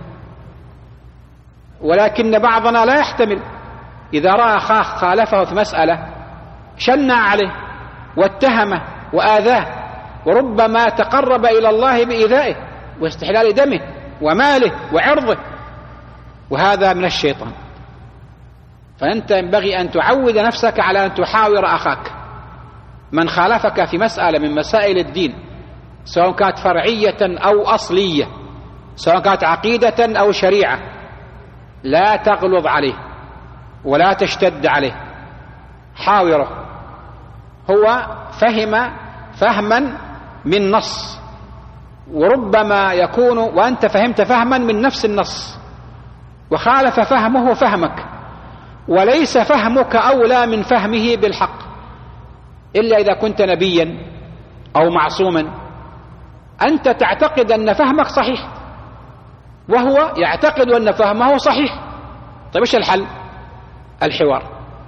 ولكن بعضنا لا يحتمل، إذا رأى أخاه خالفه في مسألة شنع عليه واتهمه وآذاه، وربما تقرب إلى الله بإيذائه واستحلال دمه وماله وعرضه، وهذا من الشيطان. فأنت ينبغي أن تعود نفسك على أن تحاور أخاك من خالفك في مسألة من مسائل الدين، سواء كانت فرعية أو أصلية، سواء كانت عقيدة أو شريعة، لا تغلظ عليه ولا تشتد عليه، حاوره. هو فهم فهما من نص، وربما يكون وأنت فهمت فهما من نفس النص، وخالف فهمه فهمك، وليس فهمك أولى من فهمه بالحق، إلا إذا كنت نبيا أو معصوما. أنت تعتقد أن فهمك صحيح، وهو يعتقد أن فهمه صحيح. طيب إيش الحل؟ الحوار.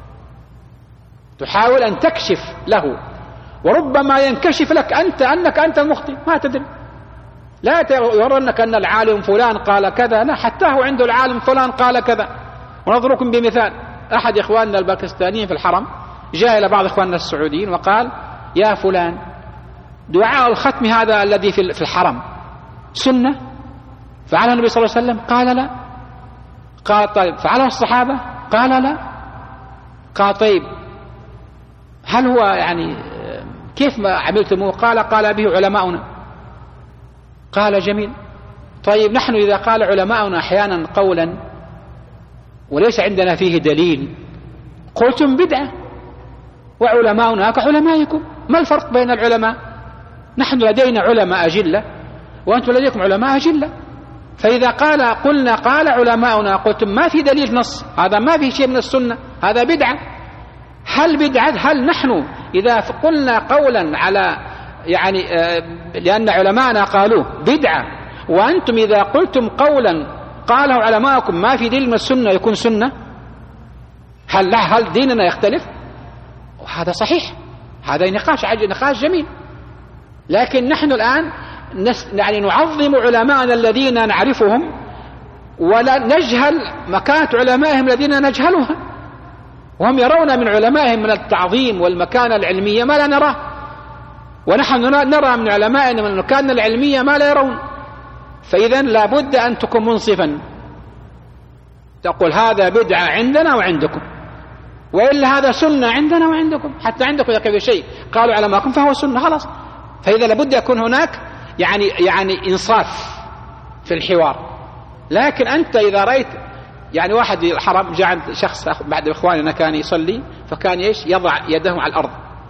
تحاول أن تكشف له، وربما ينكشف لك أنك المخطئ، ما تدري. لا يرونك أن العالم فلان قال كذا، لا، حتى هو عنده العالم فلان قال كذا. ونضربكم بمثال، أحد إخواننا الباكستانيين في الحرم جاء إلى بعض إخواننا السعوديين وقال: يا فلان، دعاء الختم هذا الذي في الحرم سنة؟ فعله النبي صلى الله عليه وسلم؟ قال لا. قال: طيب فعله الصحابة؟ قال لا. قال: طيب هل هو يعني كيف ما عملتموه؟ قال به علماؤنا. قال: جميل. طيب نحن إذا قال علماؤنا أحيانا قولا وليس عندنا فيه دليل، قلتم بدعة، وعلماؤنا كعلمائكم، ما الفرق بين العلماء؟ نحن لدينا علماء أجلة وأنتم لديكم علماء أجلة. فإذا قلنا قال علماؤنا، قلتم ما في دليل نص، هذا ما في شيء من السنة، هذا بدعة. هل نحن إذا قلنا قولا على يعني لأن علماءنا قالوه بدعة، وأنتم إذا قلتم قولا قاله علماءكم ما في دليل من السنة يكون سنة؟ هل ديننا يختلف؟ وهذا صحيح، هذا نقاش جميل. لكن نحن الآن يعني نعظم علماءنا الذين نعرفهم، ولا نجهل مكانة علمائهم الذين نجهلها، وهم يرون من علمائهم من التعظيم والمكانة العلمية ما لا نراه، ونحن نرى من علمائنا من المكانة العلمية ما لا يرون. فإذا لابد أن تكون منصفا، تقول هذا بدعة عندنا وعندكم، وإلا هذا سنة عندنا وعندكم، حتى عندكم إذا كان شيء قالوا علماءكم فهو سنة خلاص. فإذا لابد يكون هناك يعني إنصاف في الحوار. لكن أنت إذا رأيت يعني واحد الحرم جاء عند شخص بعد إخواننا كان يصلي، فكان يضع يده على الأرض،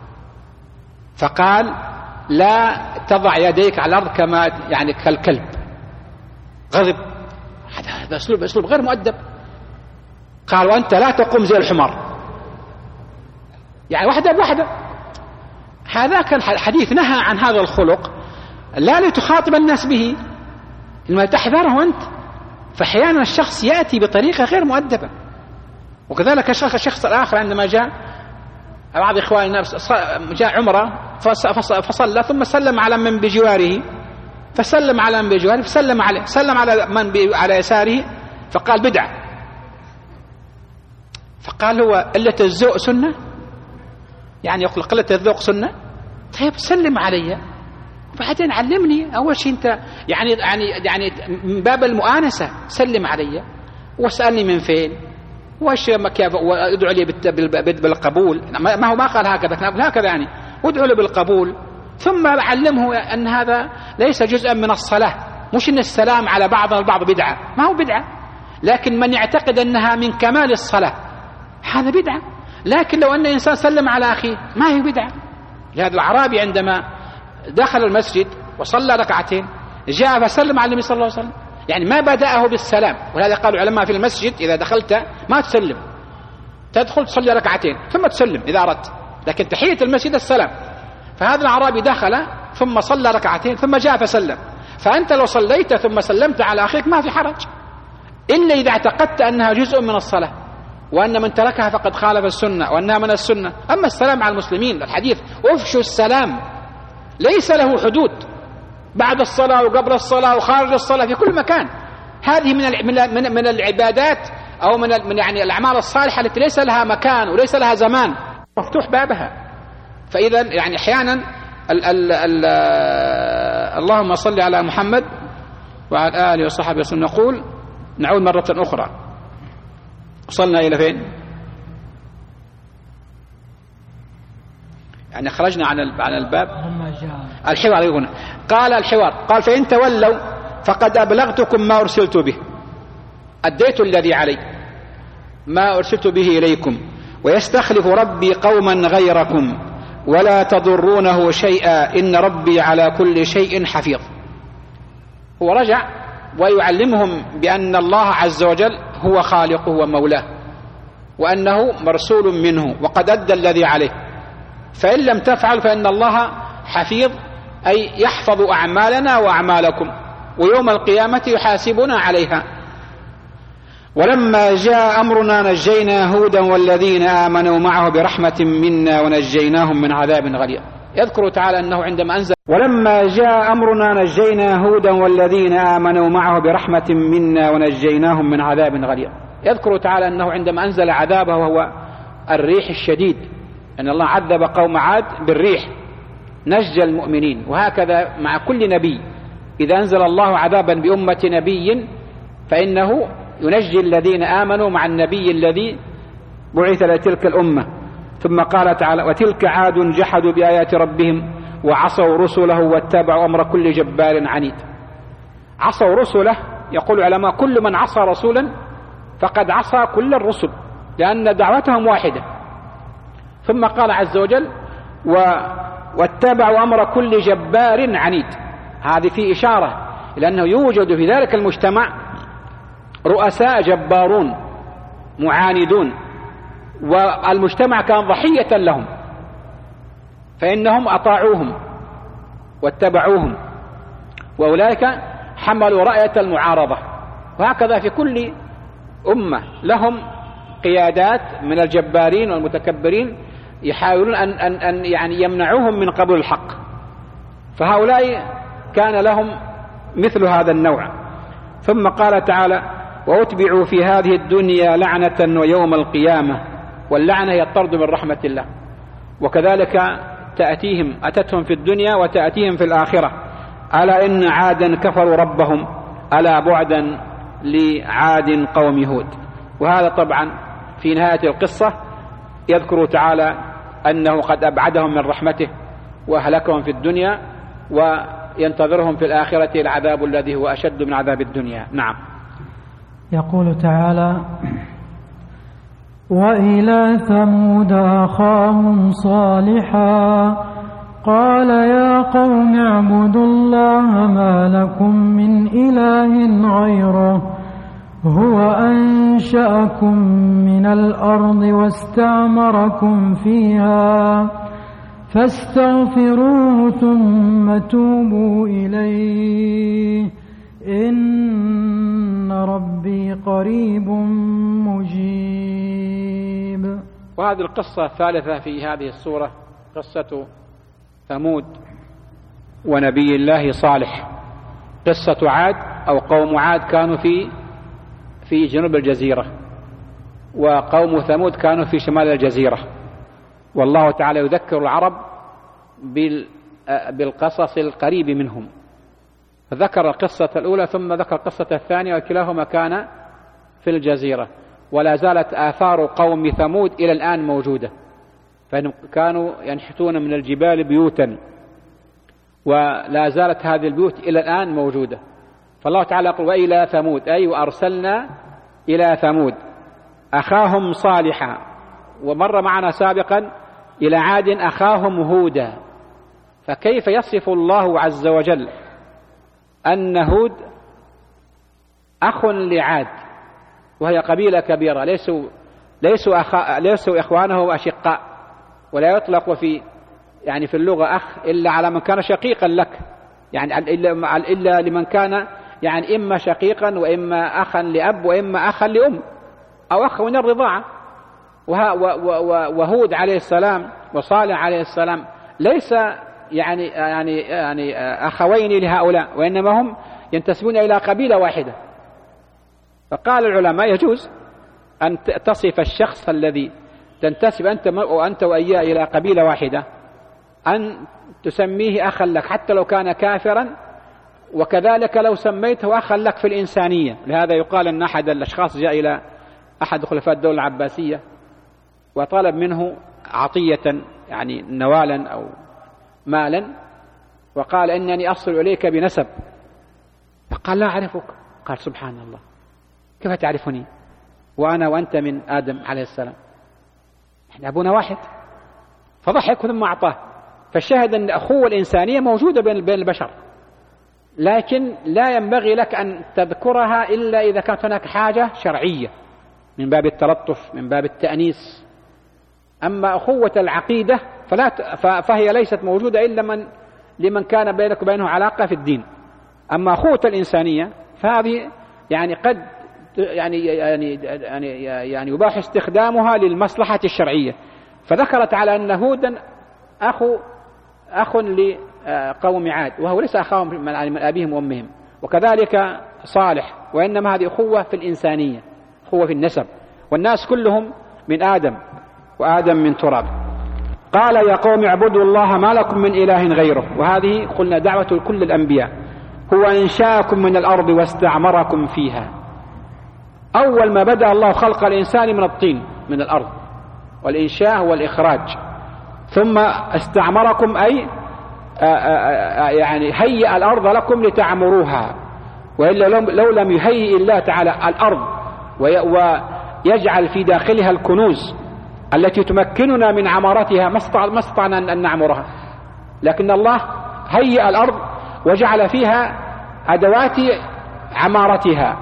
فقال: لا تضع يديك على الأرض كما يعني كالكلب. غضب، هذا أسلوب غير مؤدب. قال: وأنت لا تقوم زي الحمار، يعني واحدة بواحدة. هذاك الحديث نهى عن هذا الخلق، لا لتخاطب الناس به، لما تحذره أنت. فأحيانا الشخص يأتي بطريقة غير مؤدبة. وكذلك الشخص الآخر عندما جاء بعض إخواننا جاء عمره فصلى، ثم سلم على من بجواره، فسلم على من بجواره، فسلم عليه، سلم على من على يساره، فقال: بدعة. فقال: هو قلة الذوق سنة؟ يعني يقول قلة الذوق سنة؟ طيب سلم علي وبعدين علمني. أول شيء أنت يعني من باب المؤانسة سلم علي واسألني من فين وش كيف، وادعو لي بالقبول. ما قال هكذا يعني ادعو لي بالقبول، ثم علمه أن هذا ليس جزءا من الصلاة، مش أن السلام على بعض البعض بدعة، ما هو بدعة، لكن من يعتقد أنها من كمال الصلاة هذا بدعة. لكن لو أن إنسان سلم على أخيه ما هي بدعة. لهذا الأعرابي عندما دخل المسجد وصلى ركعتين جاء فسلم على النبي صلى الله عليه وسلم، يعني ما بدأه بالسلام. ولهذا قالوا العلماء في المسجد إذا دخلت ما تسلم، تدخل تصلي ركعتين ثم تسلم إذا أردت، لكن تحية المسجد السلام. فهذا الأعرابي دخل ثم صلى ركعتين ثم جاء فسلم. فأنت لو صليت ثم سلمت على أخيك ما في حرج، إلا إذا اعتقدت أنها جزء من الصلاة، وأن من تركها فقد خالف السنة وأنها من السنة. أما السلام على المسلمين، الحديث افشوا السلام ليس له حدود، بعد الصلاة وقبل الصلاة وخارج الصلاة في كل مكان. هذه من العبادات أو من يعني الأعمال الصالحة التي ليس لها مكان وليس لها زمان، مفتوح بابها. فإذا يعني أحيانا اللهم صل على محمد وعلى آله وصحبه وسلم. نقول نعود مرة أخرى، وصلنا إلى فين؟ يعني خرجنا عن الباب. الحوار هنا قال الحوار، قال فإن تولوا فقد أبلغتكم ما أرسلت به، أديت الذي علي ما أرسلت به إليكم، ويستخلف ربي قوما غيركم ولا تضرونه شيئا إن ربي على كل شيء حفيظ. هو رجع ويعلمهم بأن الله عز وجل هو خالقه ومولاه، وأنه مرسول منه وقد أدى الذي عليه، فإن لم تفعل فإن الله حفيظ، أي يحفظ أعمالنا وأعمالكم، ويوم القيامة يحاسبنا عليها. ولما جاء أمرنا نجينا هودا والذين آمنوا معه برحمة منا ونجيناهم من عذاب غليظ. يذكر تعالى أنه عندما أنزل ولما جاء أمرنا نجينا هودا والذين آمنوا معه برحمة منا ونجيناهم من عذاب غليظ. يذكر تعالى أنه عندما أنزل عذابه وهو الريح الشديد، أن الله عذب قوم عاد بالريح نجى المؤمنين. وهكذا مع كل نبي إذا أنزل الله عذابا بأمة نبي فإنه ينجي الذين آمنوا مع النبي الذي بعث لتلك الأمة. ثم قال تعالى وتلك عاد جحدوا بآيات ربهم وعصوا رسله واتبعوا أمر كل جبار عنيد. عصوا رسله، يقول العلماء كل من عصى رسولا فقد عصى كل الرسل، لأن دعوتهم واحدة. ثم قال عز وجل واتبعوا أمر كل جبار عنيد. هذه في إشارة لأنه يوجد في ذلك المجتمع رؤساء جبارون معاندون، والمجتمع كان ضحية لهم، فإنهم أطاعوهم واتبعوهم، وأولئك حملوا رأية المعارضة. وهكذا في كل أمة لهم قيادات من الجبارين والمتكبرين يحاولون أن يعني يمنعوهم من قبول الحق، فهؤلاء كان لهم مثل هذا النوع. ثم قال تعالى وأتبعوا في هذه الدنيا لعنة ويوم القيامة. واللعنة هي الطرد من رحمة الله، وكذلك أتتهم في الدنيا وتأتيهم في الآخرة. ألا إن عادا كفروا ربهم ألا بعدا لعاد قوم هود. وهذا طبعا في نهاية القصة يذكر تعالى أنه قد أبعدهم من رحمته وأهلكهم في الدنيا، وينتظرهم في الآخرة العذاب الذي هو أشد من عذاب الدنيا. نعم. يقول تعالى وإلى ثمود أخاهم صالحا قال يا قوم اعبدوا الله ما لكم من إله غيره هو أنشأكم من الأرض واستعمركم فيها فاستغفروه ثم توبوا إليه إن ربي قريب مجيب. وهذه القصة الثالثة في هذه السورة قصة ثمود ونبي الله صالح. قصة عاد أو قوم عاد كانوا في جنوب الجزيرة، وقوم ثمود كانوا في شمال الجزيرة. والله تعالى يذكر العرب بالقصص القريب منهم، فذكر القصة الأولى ثم ذكر القصة الثانية، وكلاهما كان في الجزيرة. ولا زالت آثار قوم ثمود إلى الآن موجودة، فإنهم كانوا ينحتون من الجبال بيوتا، ولا زالت هذه البيوت إلى الآن موجودة. فالله تعالى يقول وإلى ثمود أي وأرسلنا إلى ثمود أخاهم صالحا. ومر معنا سابقا إلى عاد أخاهم هودا. فكيف يصف الله عز وجل أن هود أخ لعاد وهي قبيلة كبيرة، ليسوا إخوانه وأشقاء، ولا يطلق في اللغة أخ إلا على من كان شقيقا لك، يعني إلا لمن كان يعني إما شقيقا وإما أخا لأب وإما أخا لأم أو أخ من الرضاعة. وهود عليه السلام وصالح عليه السلام ليس يعني أخوين لهؤلاء، وإنما هم ينتسبون إلى قبيلة واحدة. فقال العلماء يجوز أن تصف الشخص الذي تنتسب أنت وإياه إلى قبيلة واحدة أن تسميه أخا لك حتى لو كان كافرا، وكذلك لو سميته أخا لك في الإنسانية. لهذا يقال أن أحد الأشخاص جاء إلى أحد خلفاء الدولة العباسية وطلب منه عطية يعني نوالا أو مالا، وقال إنني أصل إليك بنسب. فقال لا أعرفك. قال سبحان الله، كيف تعرفني وأنا وأنت من آدم عليه السلام، إحنا أبونا واحد. فضحك ثم أعطاه. فالشاهد أن الأخوة الإنسانية موجودة بين البشر، لكن لا ينبغي لك أن تذكرها إلا إذا كانت هناك حاجة شرعية من باب التلطف، من باب التأنيس. أما أخوة العقيدة فهي ليست موجودة إلا لمن كان بينك وبينه علاقة في الدين. أما أخوة الإنسانية فهذه يعني قد يعني يباح استخدامها للمصلحة الشرعية. فذكرت على أن هودا أخ لقوم عاد، وهو ليس أخاهم من أبيهم وأمهم، وكذلك صالح، وإنما هذه أخوة في الإنسانية، أخوة في النسب، والناس كلهم من آدم وآدم من تراب. قال يا قوم اعبدوا الله ما لكم من إله غيره. وهذه قلنا دعوة كل الأنبياء. هو أنشأكم من الأرض واستعمركم فيها. أول ما بدأ الله خلق الإنسان من الطين من الأرض، والإنشاء هو الإخراج، ثم استعمركم أي يعني هيئ الأرض لكم لتعمروها. وإلا لو لم يهيئ الله تعالى الأرض ويجعل في داخلها الكنوز التي تمكننا من عمارتها ما استطعنا أن نعمرها. لكن الله هيئ الأرض وجعل فيها أدوات عمارتها،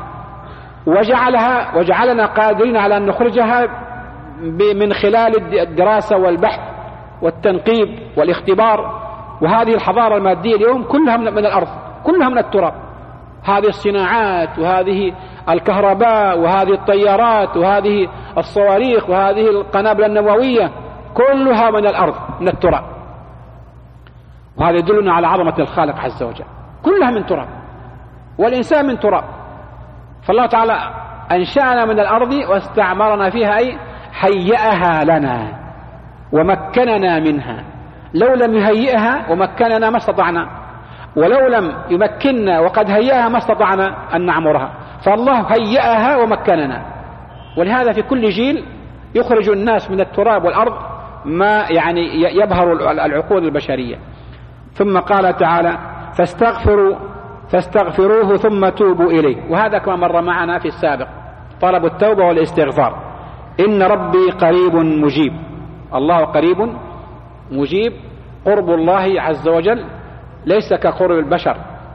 وجعلنا قادرين على أن نخرجها من خلال الدراسة والبحث والتنقيب والاختبار. وهذه الحضارة المادية اليوم كلها من الأرض، كلها من التراب. هذه الصناعات وهذه الكهرباء وهذه الطيارات وهذه الصواريخ وهذه القنابل النووية كلها من الأرض، من التراب. وهذا يدلنا على عظمة الخالق عز وجل. كلها من تراب، والإنسان من تراب. فالله تعالى أنشأنا من الأرض واستعمرنا فيها، أي هيئها لنا ومكننا منها. لو لم يهيئها ومكننا ما استطعنا، ولو لم يمكننا وقد هيئها ما استطعنا أن نعمرها. فالله هيئها ومكننا. ولهذا في كل جيل يخرج الناس من التراب والأرض ما يعني يبهر العقول البشرية. ثم قال تعالى فاستغفروه ثم توبوا إليه. وهذا كما مر معنا في السابق، طلب التوبة والاستغفار. إن ربي قريب مجيب. الله قريب مجيب. قرب الله عز وجل ليس كقرب البشر،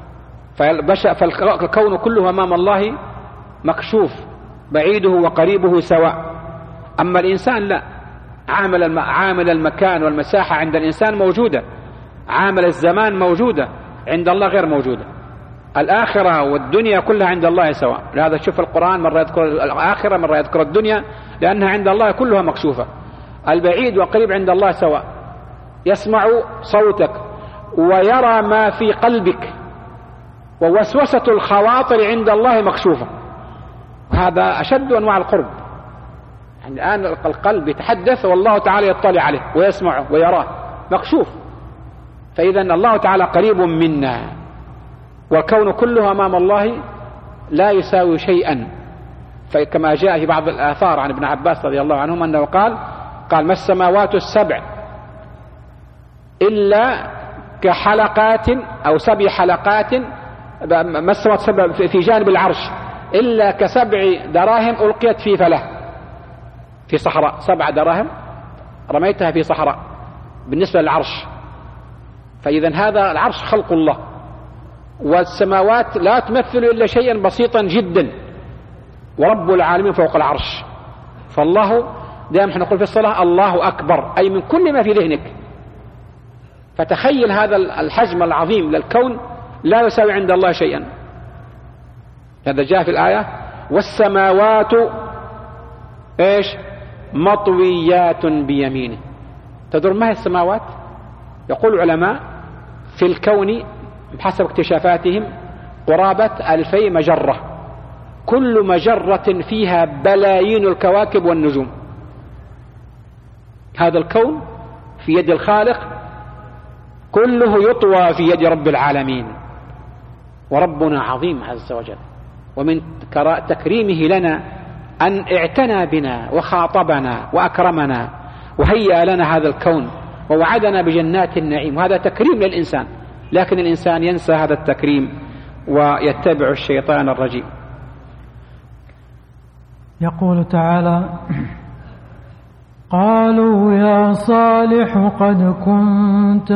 فالكون كله أمام الله مكشوف، بعيده وقريبه سواء. أما الإنسان لا، عامل المكان والمساحة عند الإنسان موجودة، عامل الزمان موجودة، عند الله غير موجودة. الآخرة والدنيا كلها عند الله سواء. لهذا شوف القرآن مرة يذكر الآخرة مرة يذكر الدنيا، لأنها عند الله كلها مكشوفة. البعيد وقريب عند الله سواء، يسمع صوتك ويرى ما في قلبك، ووسوسة الخواطر عند الله مكشوفة. هذا أشد أنواع القرب. يعني الآن القلب يتحدث والله تعالى يطلع عليه ويسمعه ويراه، مكشوف. فإذا الله تعالى قريب منا، والكون كله أمام الله لا يساوي شيئا. فكما جاء في بعض الآثار عن ابن عباس رضي الله عنهما أنه قال ما السماوات السبع إلا كحلقات أو 7 حلقات، ما السماوات السبع في جانب العرش إلا ك7 دراهم ألقيت في فلة في صحراء. 7 دراهم رميتها في صحراء بالنسبة للعرش. فإذا هذا العرش خلق الله، والسماوات لا تمثل إلا شيئا بسيطا جدا، ورب العالمين فوق العرش. فالله دائما نحن نقول في الصلاة الله أكبر، أي من كل ما في ذهنك. فتخيل هذا الحجم العظيم للكون لا يساوي عند الله شيئا. هذا جاء في الآية والسماوات إيش مطويات بيمينه. تدر ما هي السماوات؟ يقول العلماء في الكون بحسب اكتشافاتهم قرابة 2000 مجرة، كل مجرة فيها بلايين الكواكب والنجوم. هذا الكون في يد الخالق كله يطوى في يد رب العالمين، وربنا عظيم عز وجل. ومن تكريمه لنا أن اعتنى بنا وخاطبنا وأكرمنا وهيأ لنا هذا الكون ووعدنا بجنات النعيم، وهذا تكريم للإنسان. لكن الإنسان ينسى هذا التكريم ويتبع الشيطان الرجيم. يقول تعالى: قالوا يا صالح قد كنت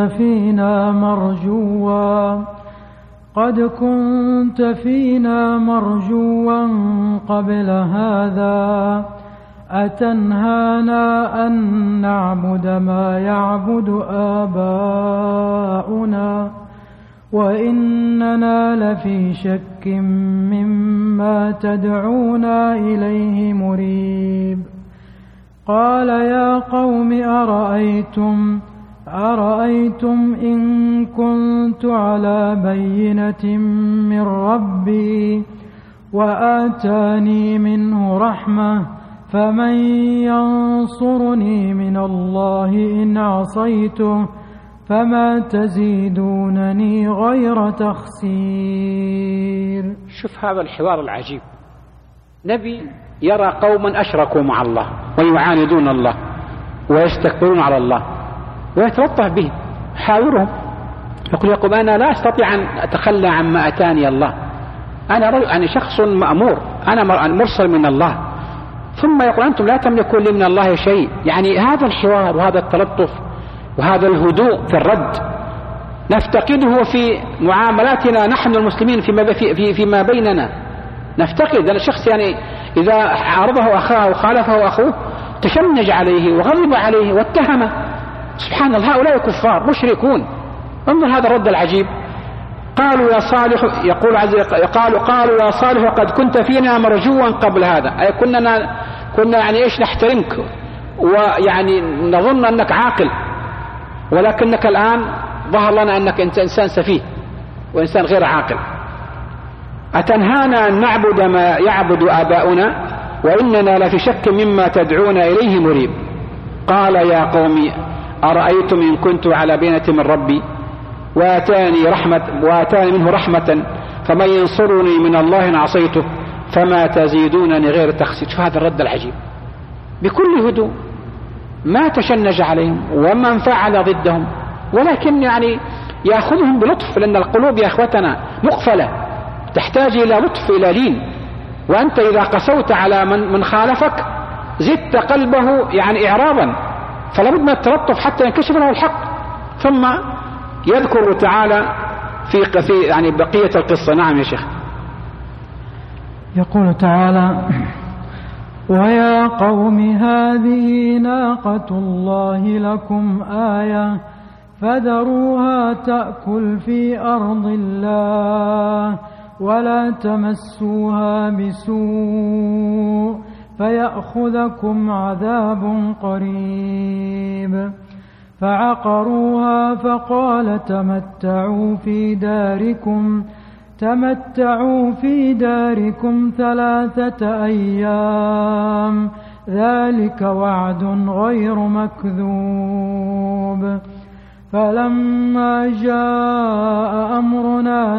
فينا مرجوا قبل هذا، أتنهانا أن نعبد ما يعبد آباؤنا وإننا لفي شك مما تدعونا إليه مريب. قال يا قوم أرأيتم إن كنت على بينة من ربي وآتاني منه رحمة فمن ينصرني من الله إن عصيته فما تزيدونني غير تخسير. شوف هذا الحوار العجيب. نبي يرى قوما أشركوا مع الله ويعاندون الله ويستكبرون على الله ويتلطف بهم، حاورهم يقول: يا قوم أنا لا أستطيع أن أتخلى عما أتاني الله، أنا شخص مأمور، أنا مرسل من الله، ثم يقول أنتم لا تملكون لي من الله شيء. يعني هذا الحوار وهذا التلطف وهذا الهدوء في الرد نفتقده في معاملاتنا نحن المسلمين فيما بيننا. نفتقد أن الشخص يعني إذا عارضه أخاه وخالفه أخوه تشنج عليه وغضب عليه واتهمه. سبحان الله، هؤلاء كفار مشركون. انظر هذا الرد العجيب. قالوا يا صالح، يقول عز قالوا يا صالح قد كنت فينا مرجوا قبل هذا، أي كنا يعني إيش نحترمك ويعني نظن أنك عاقل، ولكنك الآن ظهر لنا أنك أنت إنسان سفيه وإنسان غير عاقل. أتنهانا أن نعبد ما يعبد آباؤنا وإننا لفي شك مما تدعون إليه مريب. قال يا قوم أرأيتم إن كنت على بينة من ربي وآتاني منه رحمة فمن ينصرني من الله إن عصيته فما تزيدونني غير تخسير. شوف هذا الرد العجيب بكل هدوء، ما تشنج عليهم ومن فعل ضدهم، ولكن يعني يأخذهم بلطف، لأن القلوب يا أخوتنا مقفلة تحتاج إلى لطف، إلى لين. وأنت إذا قسوت على من خالفك زدت قلبه يعني إعراضا، فلا بد من التلطف حتى ينكشف له الحق. ثم يذكر تعالى في يعني بقية القصة. نعم يا شيخ. يقول تعالى: ويا قوم هذه ناقة الله لكم آية فذروها تأكل في أرض الله ولا تمسوها بسوء فيأخذكم عذاب قريب. فعقروها فقال تمتعوا في داركم 3 أيام ذلك وعد غير مكذوب. فلما جاء أمرنا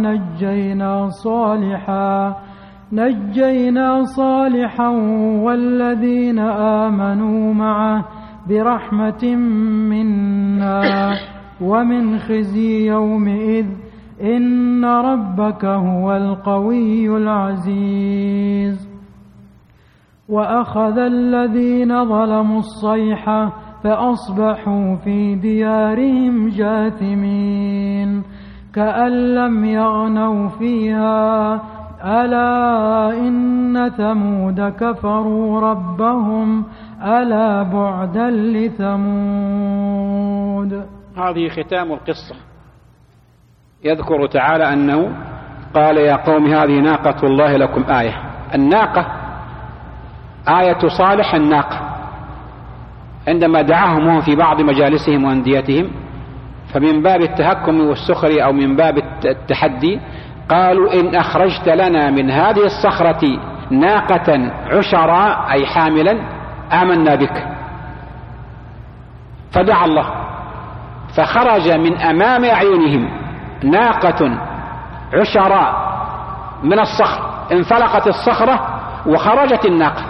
نجينا صالحا والذين آمنوا معه برحمة منا ومن خزي يومئذ إن ربك هو القوي العزيز. وأخذ الذين ظلموا الصيحة فأصبحوا في ديارهم جاثمين كأن لم يغنوا فيها ألا إن ثمود كفروا ربهم ألا بعدا لثمود. هذه ختام القصة. يذكر تعالى أنه قال يا قوم هذه ناقة الله لكم آية. الناقة آية صالح الناقة، عندما دعاهم وهم في بعض مجالسهم وأنديتهم، فمن باب التهكم والسخرية أو من باب التحدي قالوا: إن أخرجت لنا من هذه الصخرة ناقة عشراء أي حاملا آمنا بك. فدعا الله فخرج من أمام أعينهم ناقة عشراء من الصخر، انفلقت الصخرة وخرجت الناقة.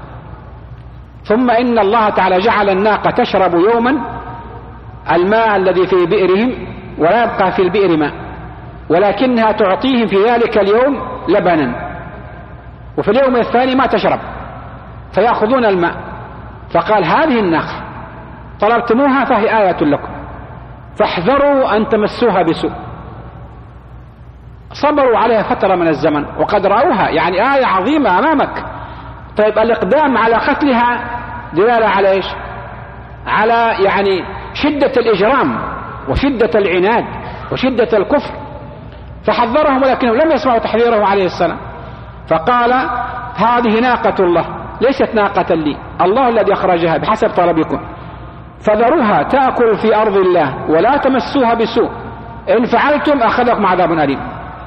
ثم إن الله تعالى جعل الناقة تشرب يوما الماء الذي في بئرهم ولا يبقى في البئر ماء، ولكنها تعطيهم في ذلك اليوم لبنا، وفي اليوم الثاني ما تشرب فيأخذون الماء. فقال: هذه الناقة طلبتموها فهي آية لكم فاحذروا أن تمسوها بسوء. صبروا عليها فترة من الزمن وقد رأوها، يعني آية عظيمة أمامك. طيب الإقدام على قتلها دلالة على إيش؟ على يعني شدة الإجرام وشدة العناد وشدة الكفر. فحذرهم ولكنهم لم يسمعوا تحذيره عليه السلام، فقال: هذه ناقة الله ليست ناقة لي، الله الذي أخرجها بحسب طلبكم، فذروها تأكل في أرض الله ولا تمسوها بسوء، إن فعلتم أخذكم عذاب أليم.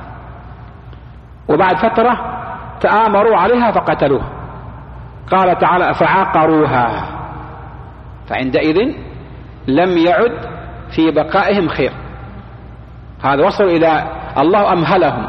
وبعد فترة تآمروا عليها فقتلوها. قال تعالى: فعقروها، فعندئذ لم يعد في بقائهم خير. هذا وصلوا إلى الله أمهلهم،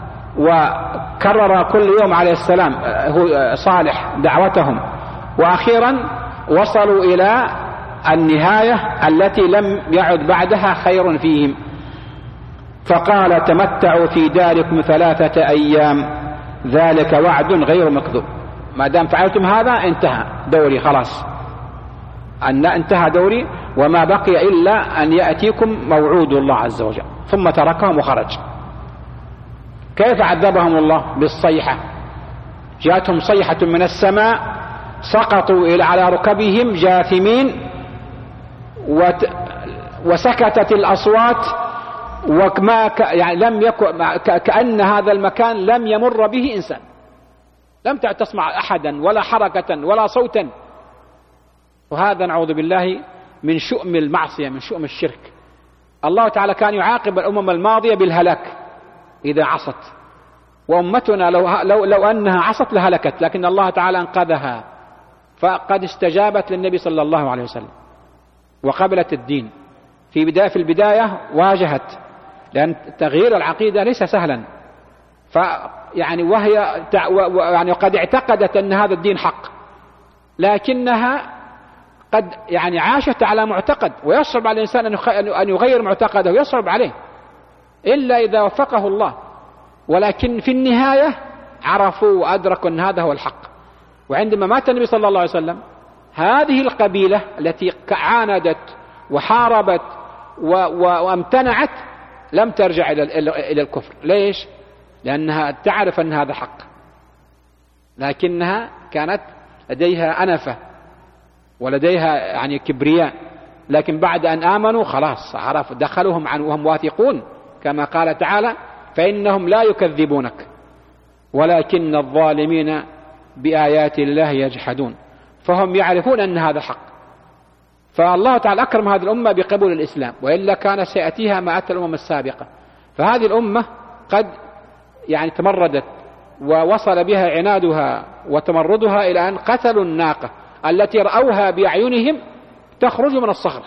وكرر كل يوم عليه السلام هو صالح دعوتهم، وأخيرا وصلوا إلى النهاية التي لم يعد بعدها خير فيهم. فقال: تمتعوا في داركم 3 أيام ذلك وعد غير مكذوب. ما دام فعلتم هذا انتهى دوري، خلاص انتهى دوري، وما بقي إلا أن يأتيكم موعود الله عز وجل. ثم تركهم وخرج. كيف عذبهم الله؟ بالصيحة. جاءتهم صيحة من السماء سقطوا على ركبهم جاثمين، وسكتت الأصوات، وما يعني لم يكن كأن هذا المكان لم يمر به إنسان، لم تسمع أحدا ولا حركة ولا صوتا. وهذا نعوذ بالله من شؤم المعصية، من شؤم الشرك. الله تعالى كان يعاقب الأمم الماضية بالهلاك إذا عصت، وأمتنا لو أنها عصت لهلكت، لكن الله تعالى أنقذها، فقد استجابت للنبي صلى الله عليه وسلم وقبلت الدين. في البداية واجهت، لأن تغيير العقيدة ليس سهلا، فيعني وهي يعني قد اعتقدت أن هذا الدين حق، لكنها قد يعني عاشت على معتقد، ويصعب على الإنسان أن يغير معتقده، ويصعب عليه إلا إذا وفقه الله. ولكن في النهاية عرفوا وأدركوا أن هذا هو الحق. وعندما مات النبي صلى الله عليه وسلم، هذه القبيلة التي عاندت وحاربت وامتنعت لم ترجع إلى الكفر. ليش؟ لأنها تعرف أن هذا حق، لكنها كانت لديها أنفة ولديها يعني كبرياء. لكن بعد أن آمنوا خلاص عرفوا، دخلوهم وهم واثقون، كما قال تعالى: فإنهم لا يكذبونك ولكن الظالمين بآيات الله يجحدون. فهم يعرفون أن هذا حق. فالله تعالى أكرم هذه الأمة بقبول الإسلام، وإلا كان سيأتيها ما أتى الأمم السابقة. فهذه الأمة قد يعني تمردت، ووصل بها عنادها وتمردها إلى أن قتلوا الناقة التي رأوها بأعينهم تخرج من الصخرة،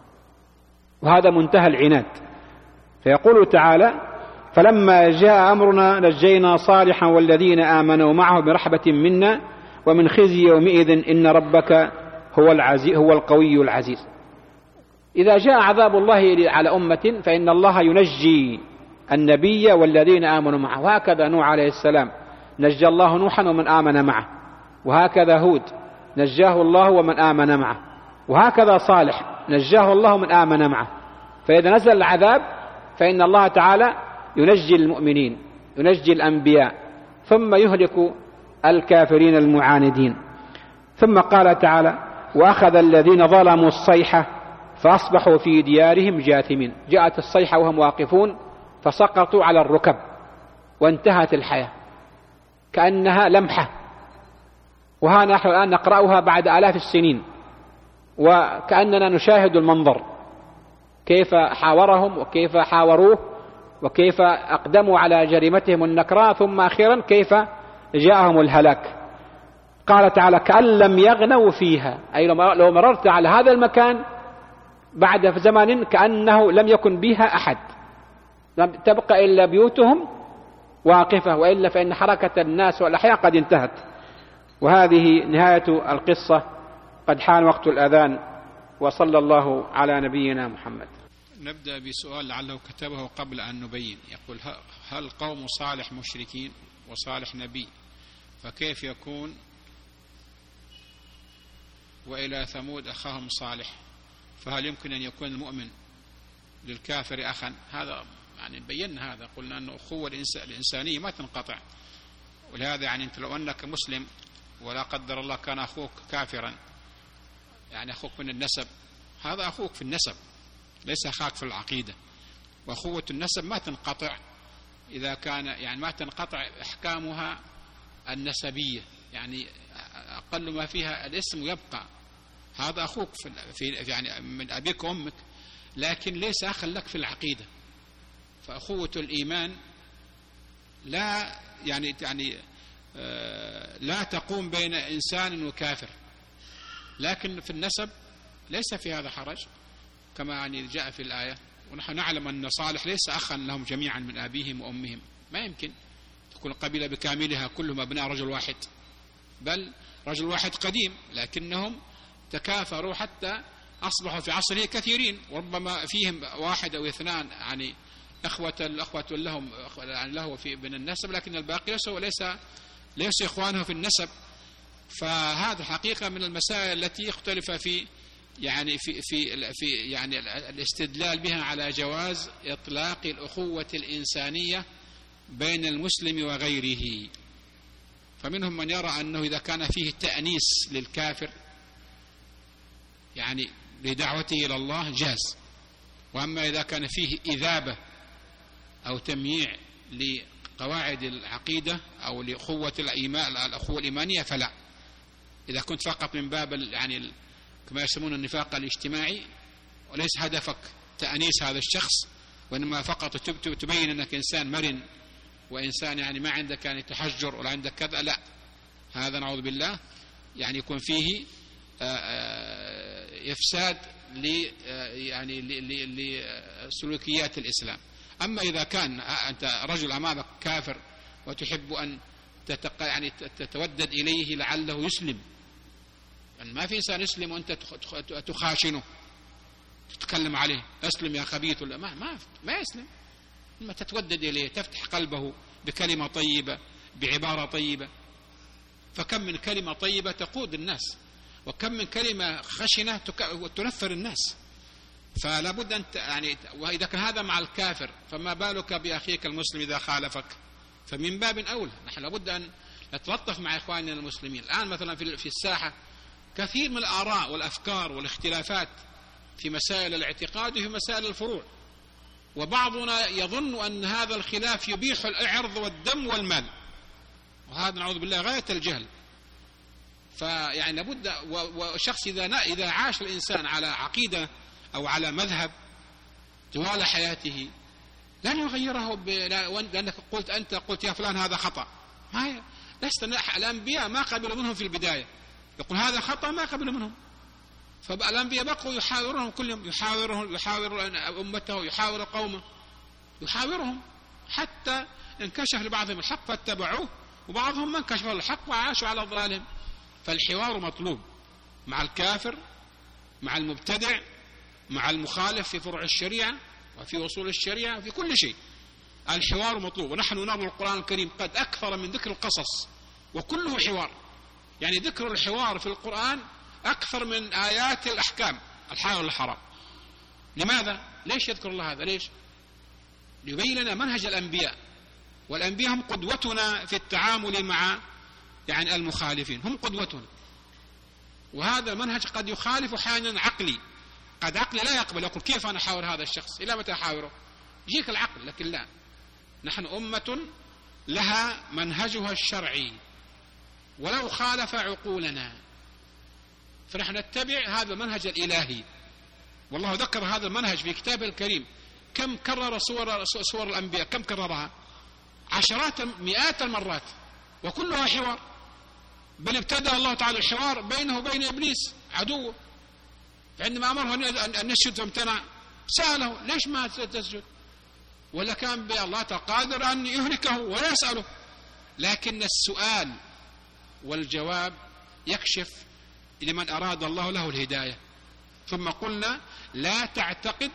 وهذا منتهى العناد. فيقول تعالى: فلما جاء أمرنا نجينا صالحا والذين آمنوا معه برحمة منا ومن خزي يومئذ إن ربك هو القوي العزيز. إذا جاء عذاب الله على أمة فإن الله ينجي النبي والذين آمنوا معه، وهكذا نوح عليه السلام نجى الله نوحا ومن آمن معه، وهكذا هود نجاه الله ومن آمن معه، وهكذا صالح نجاه الله من آمن معه. فإذا نزل العذاب فإن الله تعالى ينجي المؤمنين، ينجي الأنبياء، ثم يهلك الكافرين المعاندين. ثم قال تعالى: وأخذ الذين ظلموا الصيحة فأصبحوا في ديارهم جاثمين. جاءت الصيحة وهم واقفون فسقطوا على الركب، وانتهت الحياة كأنها لمحة. وها نحن الآن نقرأها بعد آلاف السنين، وكأننا نشاهد المنظر، كيف حاورهم وكيف حاوروه وكيف أقدموا على جريمتهم النكراء، ثم أخيرا كيف جاءهم الهلاك. قال تعالى: كأن لم يغنوا فيها، أي لو مررت على هذا المكان بعد زمن كأنه لم يكن بها أحد، لم تبقى إلا بيوتهم واقفة، وإلا فإن حركة الناس والأحياء قد انتهت. وهذه نهاية القصة. قد حان وقت الأذان، وصلى الله على نبينا محمد. نبدأ بسؤال لعله كتبه قبل أن نبين. يقول: هل قوم صالح مشركين وصالح نبي، فكيف يكون وإلى ثمود أخاهم صالح؟ فهل يمكن أن يكون المؤمن للكافر أخا؟ هذا يعني بينا، هذا قلنا أن أخوة الإنسانية ما تنقطع. ولهذا يعني أنت لو أنك مسلم ولا قدر الله كان أخوك كافرا، يعني أخوك من النسب، هذا أخوك في النسب ليس أخاك في العقيدة. وأخوة النسب ما تنقطع إذا كان يعني ما تنقطع أحكامها النسبية، يعني أقل ما فيها الاسم يبقى. هذا أخوك في يعني من أبيك وأمك، لكن ليس أخا لك في العقيدة. فأخوة الإيمان لا يعني لا تقوم بين إنسان وكافر، لكن في النسب ليس في هذا حرج كما يعني جاء في الآية. ونحن نعلم أن صالح ليس أخا لهم جميعا من أبيهم وأمهم، ما يمكن تكون القبيلة بكاملها كلهم أبناء رجل واحد، بل رجل واحد قديم، لكنهم تكاثروا حتى أصبحوا في عصره كثيرين، وربما فيهم واحد أو اثنان يعني الأخوة لهم يعني له في بين النسب، لكن الباقي ليس إخوانه في النسب. فهذا حقيقة من المسائل التي يختلف في يعني الاستدلال بها على جواز إطلاق الأخوة الإنسانية بين المسلم وغيره. فمنهم من يرى أنه إذا كان فيه تأنيس للكافر يعني لدعوته إلى الله جاز، وأما إذا كان فيه إذابة أو تمييع لقواعد العقيدة أو لأخوة الأخوة الإيمانية فلا. إذا كنت فقط من باب يعني كما يسمون النفاق الاجتماعي، وليس هدفك تأنيس هذا الشخص، وإنما فقط تبين أنك إنسان مرن وإنسان يعني ما عندك يعني تحجر ولا عندك كذا، لا، هذا نعوذ بالله يعني يكون فيه إفساد لسلوكيات الإسلام. أما إذا كان أنت رجل أمامك كافر وتحب أن يعني تتودد إليه لعله يسلم، يعني ما في إنسان يسلم وأنت تخاشنه تتكلم عليه أسلم يا خبيث، ولا ما يسلم. لما تتودد إليه تفتح قلبه بكلمة طيبة بعبارة طيبة. فكم من كلمة طيبة تقود الناس، وكم من كلمة خشنة تنفر الناس. فلا بد أن يعني، وإذا كان هذا مع الكافر فما بالك بأخيك المسلم إذا خالفك؟ فمن باب أولى نحن لابد أن نتلطف مع إخواننا المسلمين. الآن مثلا في الساحة كثير من الآراء والأفكار والاختلافات في مسائل الاعتقاد وفي مسائل الفروع، وبعضنا يظن أن هذا الخلاف يبيح العرض والدم والمال، وهذا نعوذ بالله غاية الجهل. فيعني لابد، وشخص إذا عاش الإنسان على عقيدة أو على مذهب طوال حياته لن يغيره لأنك قلت يا فلان هذا خطأ. لست الأنبياء ما قبلوا منهم في البداية، يقول هذا خطأ ما قبلوا منهم. فالأنبياء بقوا يحاورهم كل يوم، يحاور أمته، يحاور قومه، يحاورهم حتى انكشف لبعضهم الحق فاتبعوه، وبعضهم ما انكشف الحق وعاشوا على ضلالهم. فالحوار مطلوب مع الكافر، مع المبتدع، مع المخالف في فروع الشريعة وفي أصول الشريعة وفي كل شيء. الحوار مطلوب. ونحن نرى القرآن الكريم قد أكثر من ذكر القصص وكله حوار، يعني ذكر الحوار في القرآن أكثر من آيات الأحكام الحلال والحرام. لماذا؟ ليش يذكر الله هذا؟ ليش؟ ليبين لنا منهج الأنبياء، والأنبياء هم قدوتنا في التعامل مع يعني المخالفين، هم قدوتنا. وهذا المنهج قد يخالف أحيانا عقلي، قد عقلي لا يقبل، يقول كيف أنا أحاور هذا الشخص؟ إلى متى أحاوره؟ يجيك العقل. لكن لا، نحن أمة لها منهجها الشرعي ولو خالف عقولنا. فنحن نتبع هذا المنهج الإلهي، والله ذكر هذا المنهج في كتابه الكريم. كم كرر صور الأنبياء؟ كم كررها؟ عشرات مئات المرات، وكلها حوار. بل ابتدأ الله تعالى الحوار بينه وبين إبليس عدوه، فعندما أمره أن يسجد فامتنع سأله ليش ما تسجد، ولا كان بالله قادر أن يهلكه ولا يسأله. لكن السؤال والجواب يكشف لمن أراد الله له الهداية. ثم قلنا لا تعتقد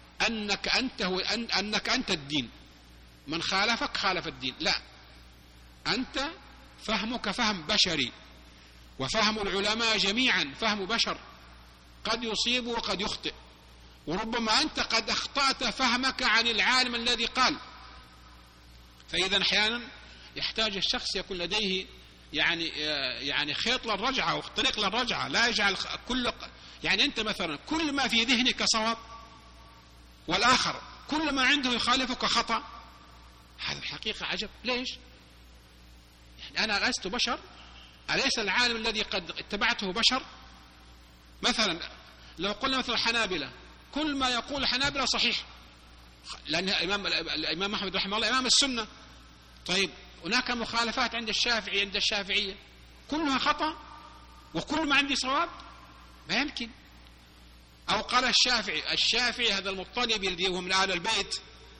أنك أنت الدين، من خالفك خالف الدين، لا، أنت فهمك فهم بشري، وفهم العلماء جميعا فهم بشر، قد يصيب وقد يخطئ، وربما أنت قد أخطأت فهمك عن العالم الذي قال. فإذا أحيانا يحتاج الشخص يكون لديه يعني خيط للرجعة أو طريق للرجعة، لا يجعل يعني أنت مثلا كل ما في ذهنك صواب، والآخر كل ما عنده يخالفك خطأ. هذا الحقيقة عجب. ليش؟ يعني أنا لست بشر؟ أليس العالم الذي قد اتبعته بشر؟ مثلا لو قلنا مثلا الحنابلة، كل ما يقول الحنابلة صحيح، لأن الإمام أحمد رحمه الله إمام السنة. طيب هناك مخالفات عند الشافعي، عند الشافعية كلها خطأ، وكل ما عندي صواب؟ ما يمكن. أو قال الشافعي هذا المطلب الذي هو من آل البيت،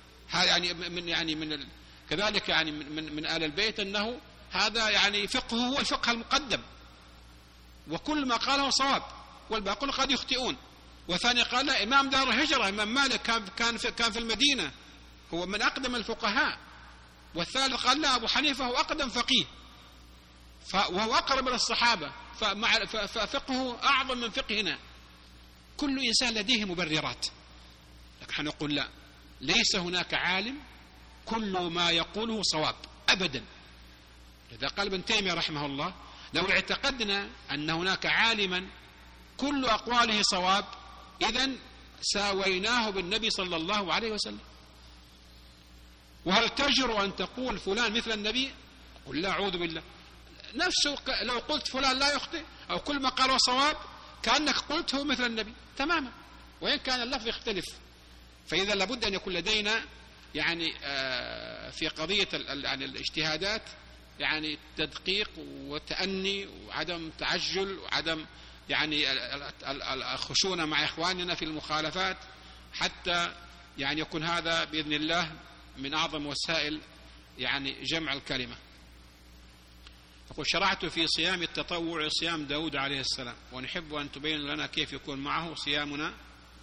كذلك من آل البيت، أنه هذا يعني فقهه هو الفقه المقدم، وكل ما قاله صواب، والباقون قد يخطئون. وثاني قال لا، إمام دار الهجرة إمام مالك كان في المدينة، هو من أقدم الفقهاء. والثالث قال لا، أبو حنيفة هو أقدم فقيه، وهو أقرب إلى الصحابة، ففقهه أعظم من فقهنا. كل إنسان لديه مبررات، لكن نقول لا، ليس هناك عالم كل ما يقوله صواب أبدا. إذا قال ابن تيمية رحمه الله لو اعتقدنا أن هناك عالما كل أقواله صواب، إذن ساويناه بالنبي صلى الله عليه وسلم. وهل تجرؤ أن تقول فلان مثل النبي؟ قل لا، أعوذ بالله. نفسه لو قلت فلان لا يخطئ أو كل ما قاله صواب، كأنك قلت هو مثل النبي تماما، وإن كان اللفظ يختلف. فإذا لابد أن يكون لدينا يعني في قضية الاجتهادات يعني تدقيق وتأني وعدم تعجل وعدم يعني الخشونة مع إخواننا في المخالفات، حتى يعني يكون هذا بإذن الله من أعظم وسائل يعني جمع الكلمة. يقول شرعت في صيام التطوع صيام داود عليه السلام، ونحب أن تبين لنا كيف يكون معه صيامنا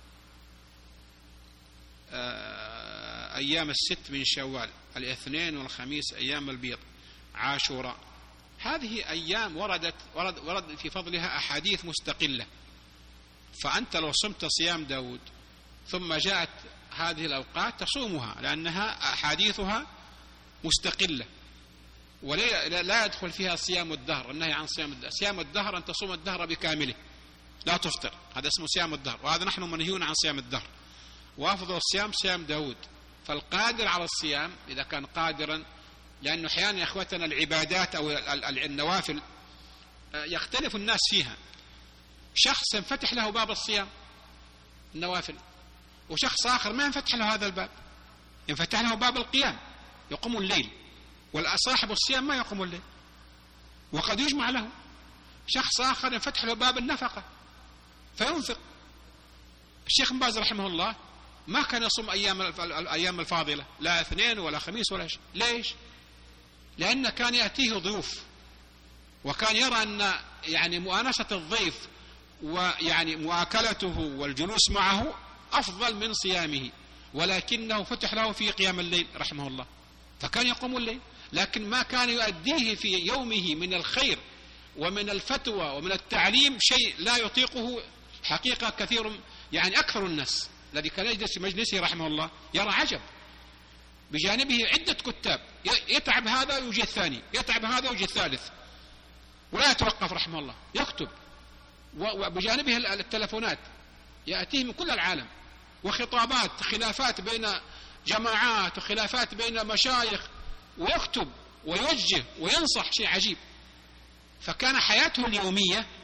أيام الست من شوال، الاثنين والخميس أيام البيض، عاشوراء. هذه أيام ورد في فضلها أحاديث مستقلة، فأنت لو صمت صيام داود ثم جاءت هذه الأوقات تصومها، لأنها أحاديثها مستقلة، ولا يدخل فيها صيام الدهر، النهي عن صيام الدهر. صيام الدهر أن تصوم الدهر بكامله لا تفطر، هذا اسمه صيام الدهر، وهذا نحن منهيون عن صيام الدهر. وأفضل الصيام صيام داود. فالقادر على الصيام إذا كان قادرا، لأنه أحيانا يا أخوتنا العبادات أو النوافل يختلف الناس فيها. شخص ينفتح له باب الصيام النوافل، وشخص آخر ما ينفتح له هذا الباب، ينفتح له باب القيام يقوم الليل، والصاحب الصيام ما يقوم الليل، وقد يجمع له. شخص آخر ينفتح له باب النفقة فينفق. الشيخ باز رحمه الله ما كان يصوم أيام الفاضلة، لا اثنين ولا خميس ولا شيء. ليش؟ لأن كان يأتيه ضيوف، وكان يرى أن يعني مؤانسة الضيف ويعني مؤاكلته والجلوس معه أفضل من صيامه، ولكنه فتح له في قيام الليل رحمه الله، فكان يقوم الليل. لكن ما كان يؤديه في يومه من الخير ومن الفتوى ومن التعليم شيء لا يطيقه حقيقة كثير، يعني أكثر الناس الذي كان يجلس في مجلسه رحمه الله يرى عجب. بجانبه عدة كتاب، يتعب هذا ويجي الثاني، يتعب هذا ويجي الثالث، ولا يتوقف رحمه الله، يكتب. وبجانبه التلفونات يأتيه من كل العالم، وخطابات، خلافات بين جماعات وخلافات بين مشايخ، ويكتب ويوجه وينصح، شيء عجيب. فكان حياته اليومية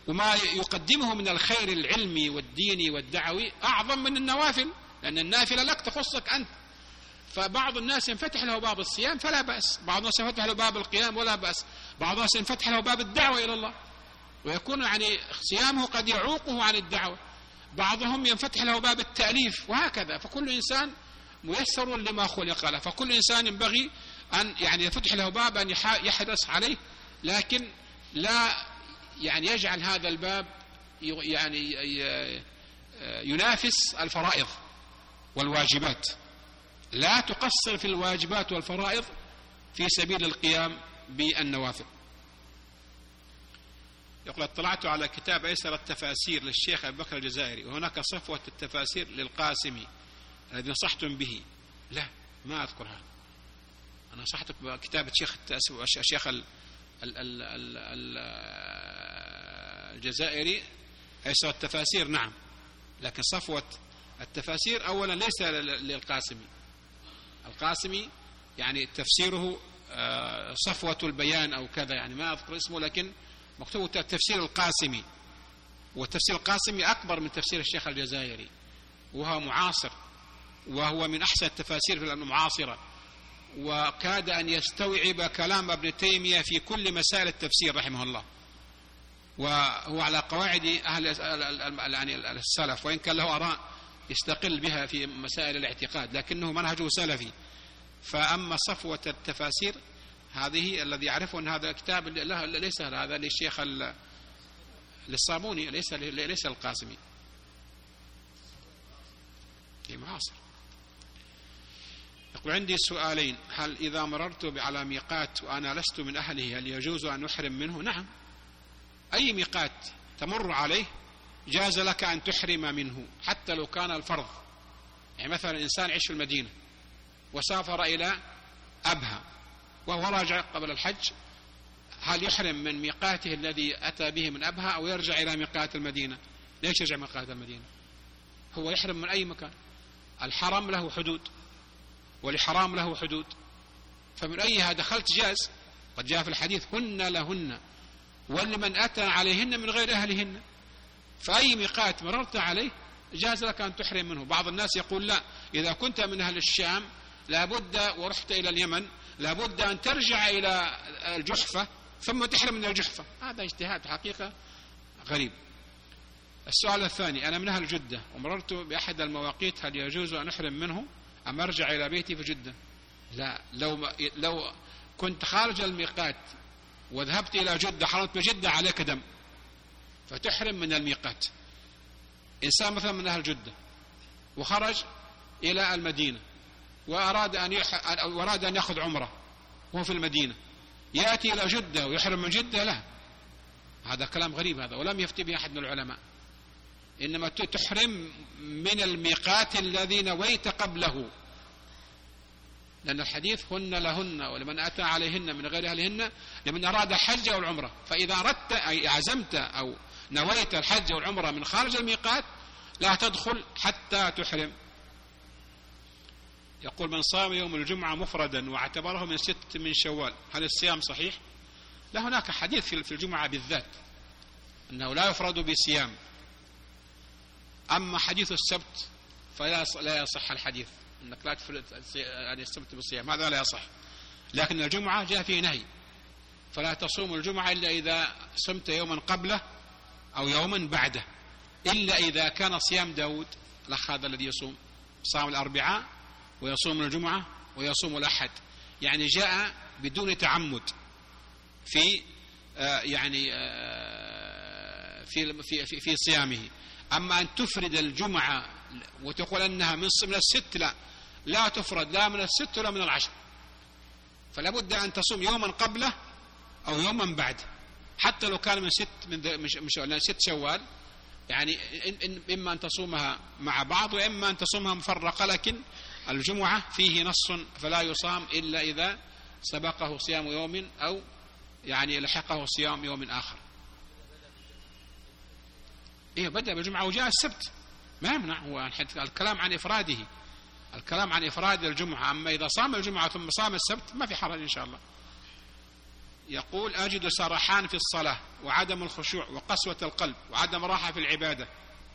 وما يقدمه من الخير العلمي والديني والدعوي أعظم من النوافل، لأن النافلة لك تخصك أنت. فبعض الناس ينفتح له باب الصيام فلا بأس، بعض الناس ينفتح له باب القيام ولا بأس، بعض الناس ينفتح له باب الدعوة إلى الله ويكون يعني صيامه قد يعوقه عن الدعوة، بعضهم ينفتح له باب التأليف، وهكذا. فكل إنسان ميسر لما خلق له، فكل إنسان ينبغي أن يعني يفتح له باب أن يحرص عليه، لكن لا يعني يجعل هذا الباب يعني ينافس الفرائض والواجبات. لا تقصر في الواجبات والفرائض في سبيل القيام بالنوافل. يقول: اطلعت على كتاب أيسر التفاسير للشيخ أبي بكر الجزائري، وهناك صفوة التفاسير للقاسمي الذي نصحتم به. لا، ما أذكر هذا. أنا نصحتك بكتابة الشيخ الجزائري أيسر التفاسير، نعم، لكن صفوة التفاسير أولا ليس للقاسمي. القاسمي يعني تفسيره صفوة البيان أو كذا، يعني ما أذكر اسمه، لكن مكتوب تفسير القاسمي، والتفسير القاسمي أكبر من تفسير الشيخ الجزائري، وهو معاصر، وهو من أحسن التفاسير في المعاصرة، وكاد أن يستوعب كلام ابن تيمية في كل مسائل التفسير رحمه الله، وهو على قواعد أهل السلف، وإن كان له آراء يستقل بها في مسائل الاعتقاد، لكنه منهجه سلفي. فأما صفوة التفاسير هذه الذي يعرفه أن هذا كتاب ليس هذا للشيخ للصابوني، ليس القاسمي، معاصر. يقول: عندي سؤالين: هل إذا مررت على ميقات وأنا لست من أهله هل يجوز أن أحرم منه؟ نعم، أي ميقات تمر عليه جاز لك أن تحرم منه حتى لو كان الفرض. يعني مثلا إنسان يعيش في المدينة وسافر إلى أبها وهو راجع قبل الحج، هل يحرم من ميقاته الذي أتى به من أبها أو يرجع إلى ميقات المدينة؟ ليش يرجع ميقات المدينة؟ هو يحرم من أي مكان. الحرم له حدود والحرام له حدود، فمن أيها دخلت جاز. قد جاء في الحديث: هن لهن ولمن أتى عليهن من غير أهلهن. فأي ميقات مررت عليه جاز لك أن تحرم منه. بعض الناس يقول: لا، إذا كنت من أهل الشام لابد ورحت إلى اليمن لابد أن ترجع إلى الجحفة ثم تحرم من الجحفة. هذا اجتهاد حقيقة غريب. السؤال الثاني: أنا من أهل جدة ومررت بأحد المواقيت، هل يجوز أن أحرم منه أم أرجع إلى بيتي في جدة؟ لا، لو كنت خارج الميقات وذهبت إلى جدة حرمت بجدة عليك دم، فتحرم من الميقات. إنسان مثلا من أهل جدة وخرج إلى المدينة وأراد أن يأخذ عمرة وهو في المدينة، يأتي إلى جدة ويحرم من جدة؟ لا، هذا كلام غريب هذا، ولم يفتي به أحد من العلماء. إنما تحرم من الميقات الذي نويت قبله، لأن الحديث: هن لهن ولمن أتى عليهن من غير أهلهن لمن أراد الحج أو العمرة. فإذا أردت أي عزمت أو نويت الحج أو العمرة من خارج الميقات لا تدخل حتى تحرم. يقول: من صام يوم الجمعة مفردا واعتبره من 6 من شوال هل الصيام صحيح؟ لا، هناك حديث في الجمعة بالذات أنه لا يفرد بصيام. أما حديث السبت فلا يصح الحديث أنك لا تفرد يعني السبت بالصيام، هذا لا يصح. لكن الجمعة جاء فيه نهي، فلا تصوم الجمعة إلا إذا صمت يوما قبله أو يوما بعده، إلا إذا كان صيام داود الأخ هذا الذي يصوم صام الأربعاء ويصوم الجمعة ويصوم الأحد، يعني جاء بدون تعمد في يعني في صيامه. أما أن تفرد الجمعة وتقول أنها من 6، لا تفرد لا من 6 ولا من 10، فلا بد أن تصوم يوما قبله أو يوما بعده، حتى لو كان من 6 شوال، يعني إما أن تصومها مع بعض وإما أن تصومها مفرقة. لكن الجمعة فيه نص فلا يصام إلا إذا سبقه صيام يوم أو يعني لحقه صيام يوم آخر. بدأ بالجمعة وجاء السبت ما يمنع، هو الكلام عن إفراده، الكلام عن إفراد الجمعة. أما إذا صام الجمعة ثم صام السبت ما في حرج إن شاء الله. يقول أجد سرحان في الصلاة وعدم الخشوع وقسوة القلب وعدم راحة في العبادة.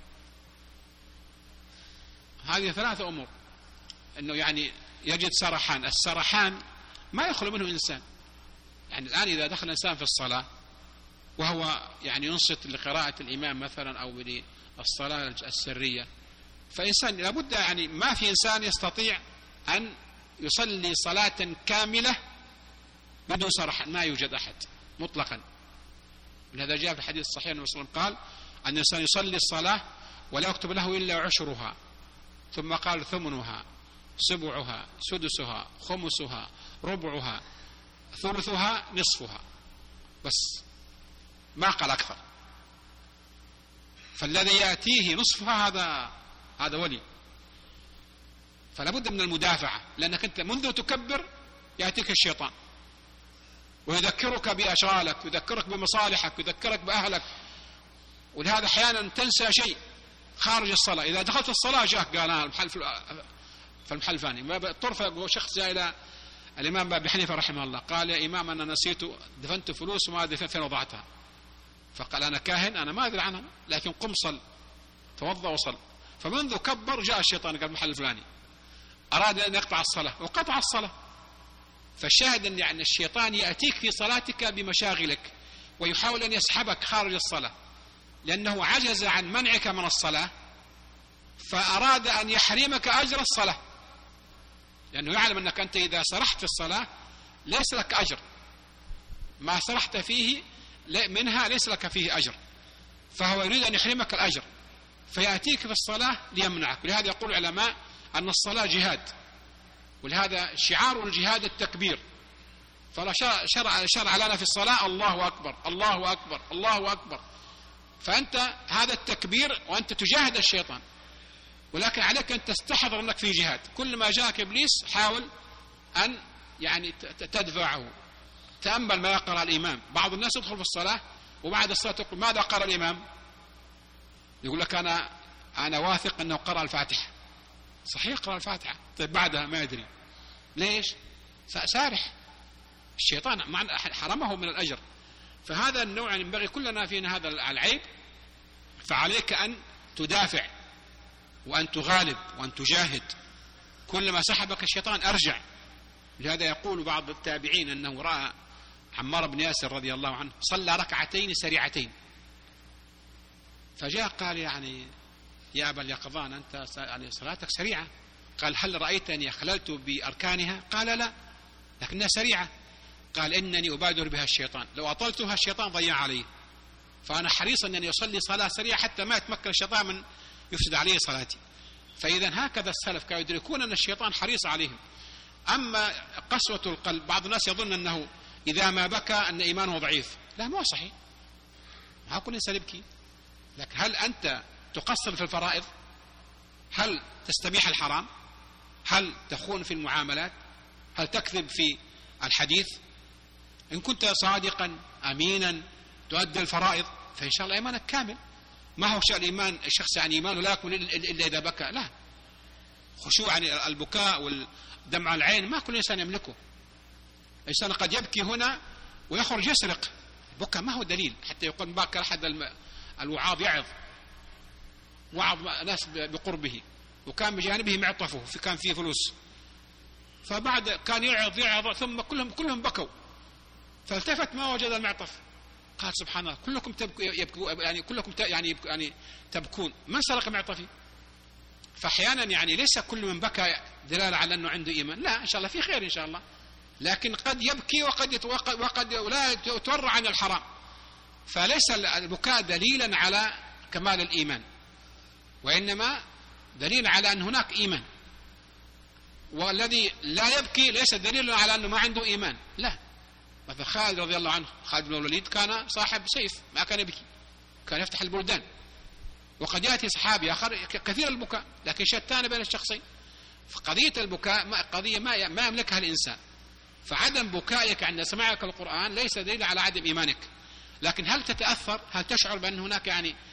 هذه 3 أمور، أنه يعني يجد سرحان. السرحان ما يخلو منه إنسان. يعني الآن إذا دخل إنسان في الصلاة وهو يعني ينصت لقراءة الإمام مثلا أو للصلاة السرية، فإنسان لابد يعني ما في إنسان يستطيع أن يصلي صلاة كاملة بدون سرحان، ما يوجد أحد مطلقا. ولهذا جاء في الحديث الصحيح أن الرسول قال أن الإنسان يصلي الصلاة ولا يكتب له إلا عشرها، ثم قال ثمنها، سبعها، سدسها، خمسها، ربعها، ثلثها، نصفها، بس ما قال أكثر. فالذي يأتيه نصفها هذا ولي. فلا بد من المدافعة، لأنك أنت منذ تكبر يأتيك الشيطان ويذكرك بأشغالك، يذكرك بمصالحك، يذكرك بأهلك. ولهذا أحيانا تنسى شيء خارج الصلاة. إذا دخلت الصلاة جاءك قال المحل في المحل الفلاني. طرفة شخص جاء إلى الإمام أبي حنيفة رحمه الله قال يا إمام أنا نسيت دفنت فلوس وما أدري فين وضعتها. فقال أنا كاهن أنا ما أدري عنها، لكن قم صل، توضأ وصل. فمنذ كبر جاء الشيطان قال المحل الفلاني، أراد أن يقطع الصلاة وقطع الصلاة. فالشاهد أن يعني الشيطان يأتيك في صلاتك بمشاغلك ويحاول أن يسحبك خارج الصلاة، لأنه عجز عن منعك من الصلاة فأراد أن يحرمك أجر الصلاة، لأنه يعلم أنك أنت إذا سرحت في الصلاة ليس لك أجر، ما سرحت فيه منها ليس لك فيه أجر، فهو يريد أن يحرمك الأجر فيأتيك في الصلاة ليمنعك. ولهذا يقول العلماء أن الصلاة جهاد، ولهذا شعار الجهاد التكبير. فلا شرع لنا في الصلاة الله أكبر الله أكبر الله أكبر. فأنت هذا التكبير وأنت تجاهد الشيطان، ولكن عليك أن تستحضر أنك في جهاد. كل ما جاءك إبليس حاول أن يعني تدفعه. تأمل ما يقرأ الإمام. بعض الناس يدخل في الصلاة وبعد الصلاة يقول ماذا قرأ الإمام؟ يقول لك أنا واثق أنه قرأ الفاتحة. صحيح قرأ الفاتحة، طيب بعدها ما يدري ليش؟ سارح. الشيطان حرمه من الأجر. فهذا النوع ينبغي كلنا فينا هذا العيب، فعليك أن تدافع وأن تغالب وأن تجاهد. كلما سحبك الشيطان أرجع. لهذا يقول بعض التابعين أنه رأى عمار بن ياسر رضي الله عنه صلى ركعتين سريعتين، فجاء قال يعني يا أبا اليقظان أنت يعني صلاتك سريعة. قال هل رأيتني أخللت بأركانها؟ قال لا لكنها سريعة. قال إنني أبادر بها الشيطان، لو أطلتها الشيطان ضيع علي، فأنا حريص أنني أصلي صلاة سريعة حتى ما يتمكن الشيطان من يفسد عليه صلاتي. فإذا هكذا السلف كانوا يدركون أن الشيطان حريص عليهم. أما قسوة القلب، بعض الناس يظن أنه إذا ما بكى أن إيمانه ضعيف. لا، ما صحيح، ما كل إنسان يبكي. لكن هل أنت تقصر في الفرائض؟ هل تستبيح الحرام؟ هل تخون في المعاملات؟ هل تكذب في الحديث؟ إن كنت صادقا أمينا تؤدي الفرائض فإن شاء الله إيمانك كامل. ما هو شأن الإيمان الشخص يعني إيمانه لا يكون إلا إذا بكى، لا. خشوع يعني البكاء والدمع العين ما كل إنسان يملكه. الإنسان قد يبكي هنا ويخرج يسرق. البكاء ما هو دليل حتى يقول بكى أحد الوعاظ يعظ، وعظ ناس بقربه وكان بجانبه معطفه كان فيه فلوس، فبعد كان يعظ ثم كلهم بكوا، فالتفت ما وجد المعطف. قال سبحان الله كلكم يبكوا يعني كلكم يعني تبكون، من سرق معطفي؟ فأحيانا يعني ليس كل من بكى دلالة على أنه عنده إيمان، لا، إن شاء الله في خير إن شاء الله، لكن قد يبكي وقد لا يتورع عن الحرام. فليس البكاء دليلا على كمال الإيمان، وإنما دليل على أن هناك إيمان. والذي لا يبكي ليس دليلا على أنه ما عنده إيمان، لا. مثل خالد رضي الله عنه، خالد بن الوليد كان صاحب سيف ما كان يبكي، كان يفتح البلدان. وقد يأتي صحابي آخر كثير البكاء لكن شتان بين الشخصين. فقضية البكاء قضية ما يملكها الإنسان. فعدم بكائك عند سماعك القرآن ليس دليل على عدم إيمانك. لكن هل تتأثر؟ هل تشعر بأن هناك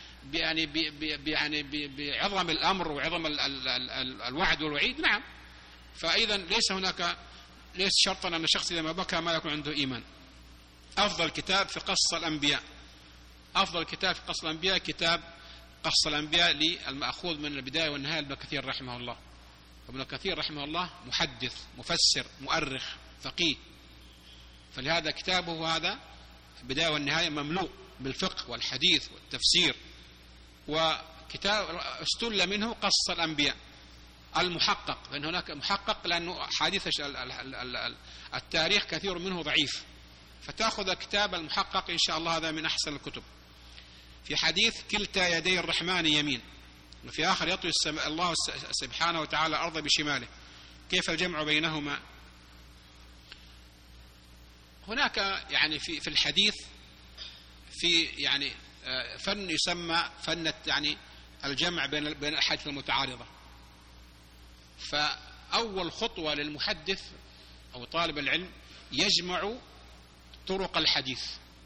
يعني بعظم الأمر وعظم الوعد والوعيد؟ نعم. فأيضا ليس شرطا أن الشخص إذا ما بكى ما يكون عنده إيمان. أفضل كتاب في قص الأنبياء، أفضل كتاب في قص الأنبياء كتاب قص الأنبياء للمأخوذ من البداية والنهاية ابن كثير رحمه الله. ابن كثير رحمه الله محدث مفسر مؤرخ فقيه، فلهذا كتابه هذا البداية والنهاية مملوء بالفقه والحديث والتفسير، وكتاب استل منه قص الأنبياء المحقق، لأن هناك محقق لأنه حديث التاريخ كثير منه ضعيف، فتأخذ كتاب المحقق إن شاء الله، هذا من أحسن الكتب. في حديث كلتا يدي الرحمن يمين، وفي آخر يطوي الله سبحانه وتعالى الأرض بشماله، كيف الجمع بينهما؟ هناك يعني في الحديث في يعني فن يسمى فن يعني الجمع بين الأحاديث المتعارضة. فأول خطوة للمحدث أو طالب العلم يجمع طرق الحديث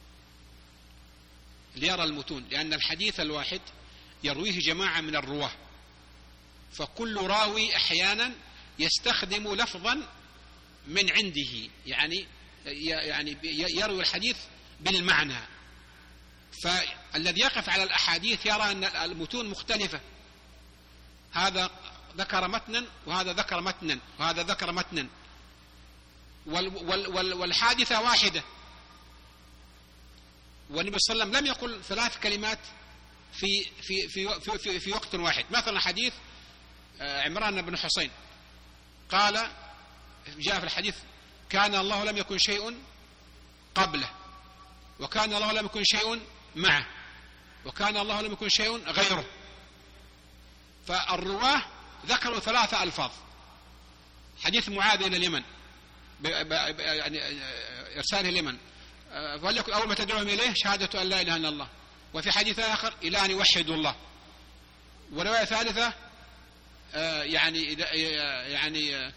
ليرى المتون، لأن الحديث الواحد يرويه جماعة من الرواه، فكل راوي أحيانا يستخدم لفظا من عنده، يعني يروي الحديث بالمعنى، فالذي يقف على الأحاديث يرى أن المتون مختلفة، هذا ذكر متنا وهذا ذكر متنا وهذا ذكر متنا، والحادثة واحدة، والنبي صلى الله عليه وسلم لم يقل 3 كلمات في وقت واحد. مثلا حديث عمران بن حسين قال، جاء في الحديث: كان الله لم يكن شيء قبله، وكان الله لم يكن شيء معه، وكان الله لم يكن شيء غيره. فالرواه ذكروا 3 ألفاظ. حديث معاذ إلى اليمن، يعني إرساله اليمن، وليكن أول ما تدعوهم إليه شهادة أن لا إله إلا الله. وفي حديث آخر: إلى أن يوحدوا الله. ورواية ثالثة يعني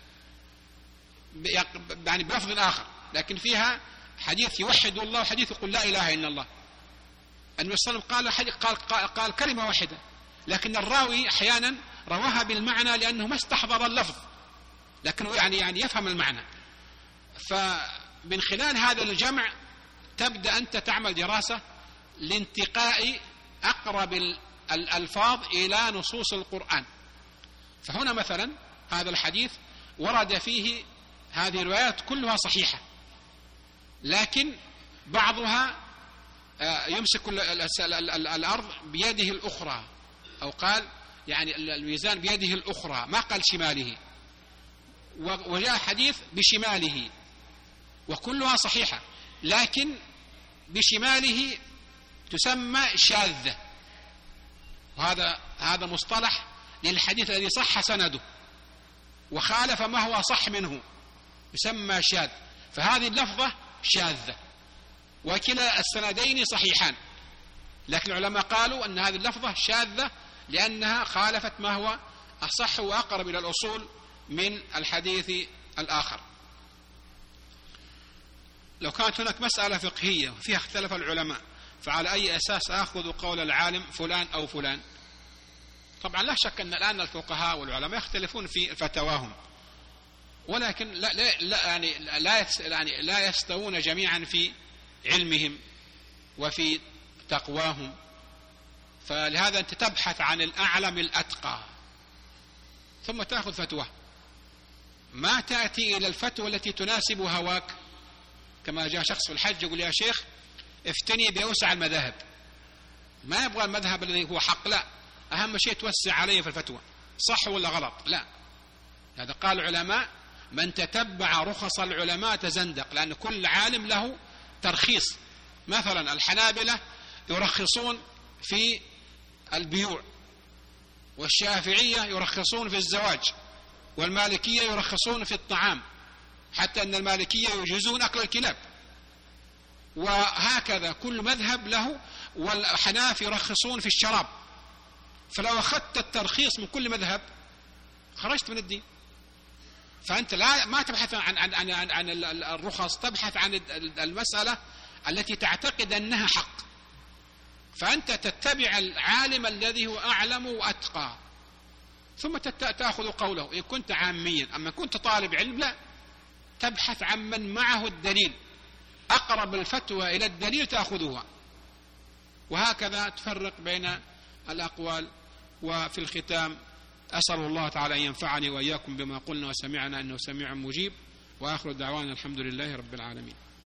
بلفظ آخر، لكن فيها حديث يوحد الله وحديث يقول لا إله إلا الله. النبي صلى الله عليه وسلم قال كلمة واحدة، لكن الراوي أحيانا رواها بالمعنى لأنه ما استحضر اللفظ، لكنه يعني يفهم المعنى. فمن خلال هذا الجمع تبدأ أنت تعمل دراسة لانتقاء أقرب الألفاظ إلى نصوص القرآن. فهنا مثلا هذا الحديث ورد فيه هذه الروايات كلها صحيحة، لكن بعضها يمسك الأرض بيده الأخرى، أو قال يعني الميزان بيده الأخرى، ما قال شماله، وجاء حديث بشماله، وكلها صحيحة، لكن بشماله تسمى شاذة، وهذا مصطلح للحديث الذي صح سنده وخالف ما هو صح منه، يسمى شاذ. فهذه اللفظة شاذة، وكلا السندين صحيحان، لكن العلماء قالوا أن هذه اللفظة شاذة لأنها خالفت ما هو أصح وأقرب إلى الأصول من الحديث الآخر. لو كانت هناك مسألة فقهية وفيها اختلف العلماء، فعلى أي أساس آخذ قول العالم فلان أو فلان؟ طبعا لا شك أن الآن الفقهاء والعلماء يختلفون في فتواهم، ولكن لا يستوون جميعا في علمهم وفي تقواهم. فلهذا أنت تبحث عن الأعلم الأتقى ثم تأخذ فتوى، ما تأتي إلى الفتوى التي تناسب هواك. كما جاء شخص في الحج يقول: يا شيخ افتني بأوسع المذاهب، ما يبغى المذهب الذي هو حق، لا، أهم شيء توسع عليه في الفتوى، صح ولا غلط؟ لا. هذا قال العلماء: من تتبع رخص العلماء تزندق، لأن كل عالم له ترخيص. مثلا الحنابلة يرخصون في البيوع، والشافعية يرخصون في الزواج، والمالكية يرخصون في الطعام، حتى أن المالكية يجوزون أكل الكلاب، وهكذا كل مذهب له. والحناف يرخصون في الشراب. فلو أخذت الترخيص من كل مذهب خرجت من الدين. فأنت ما تبحث عن الرخص، تبحث عن المسألة التي تعتقد أنها حق. فأنت تتبع العالم الذي هو أعلم وأتقى، ثم تأخذ قوله إن كنت عاميا. أما كنت طالب علم لا، تبحث عن من معه الدليل، أقرب الفتوى إلى الدليل تأخذها، وهكذا تفرق بين الأقوال. وفي الختام أسأل الله تعالى أن ينفعني وإياكم بما قلنا وسمعنا إنه سميع مجيب، وآخر دعوانا الحمد لله رب العالمين.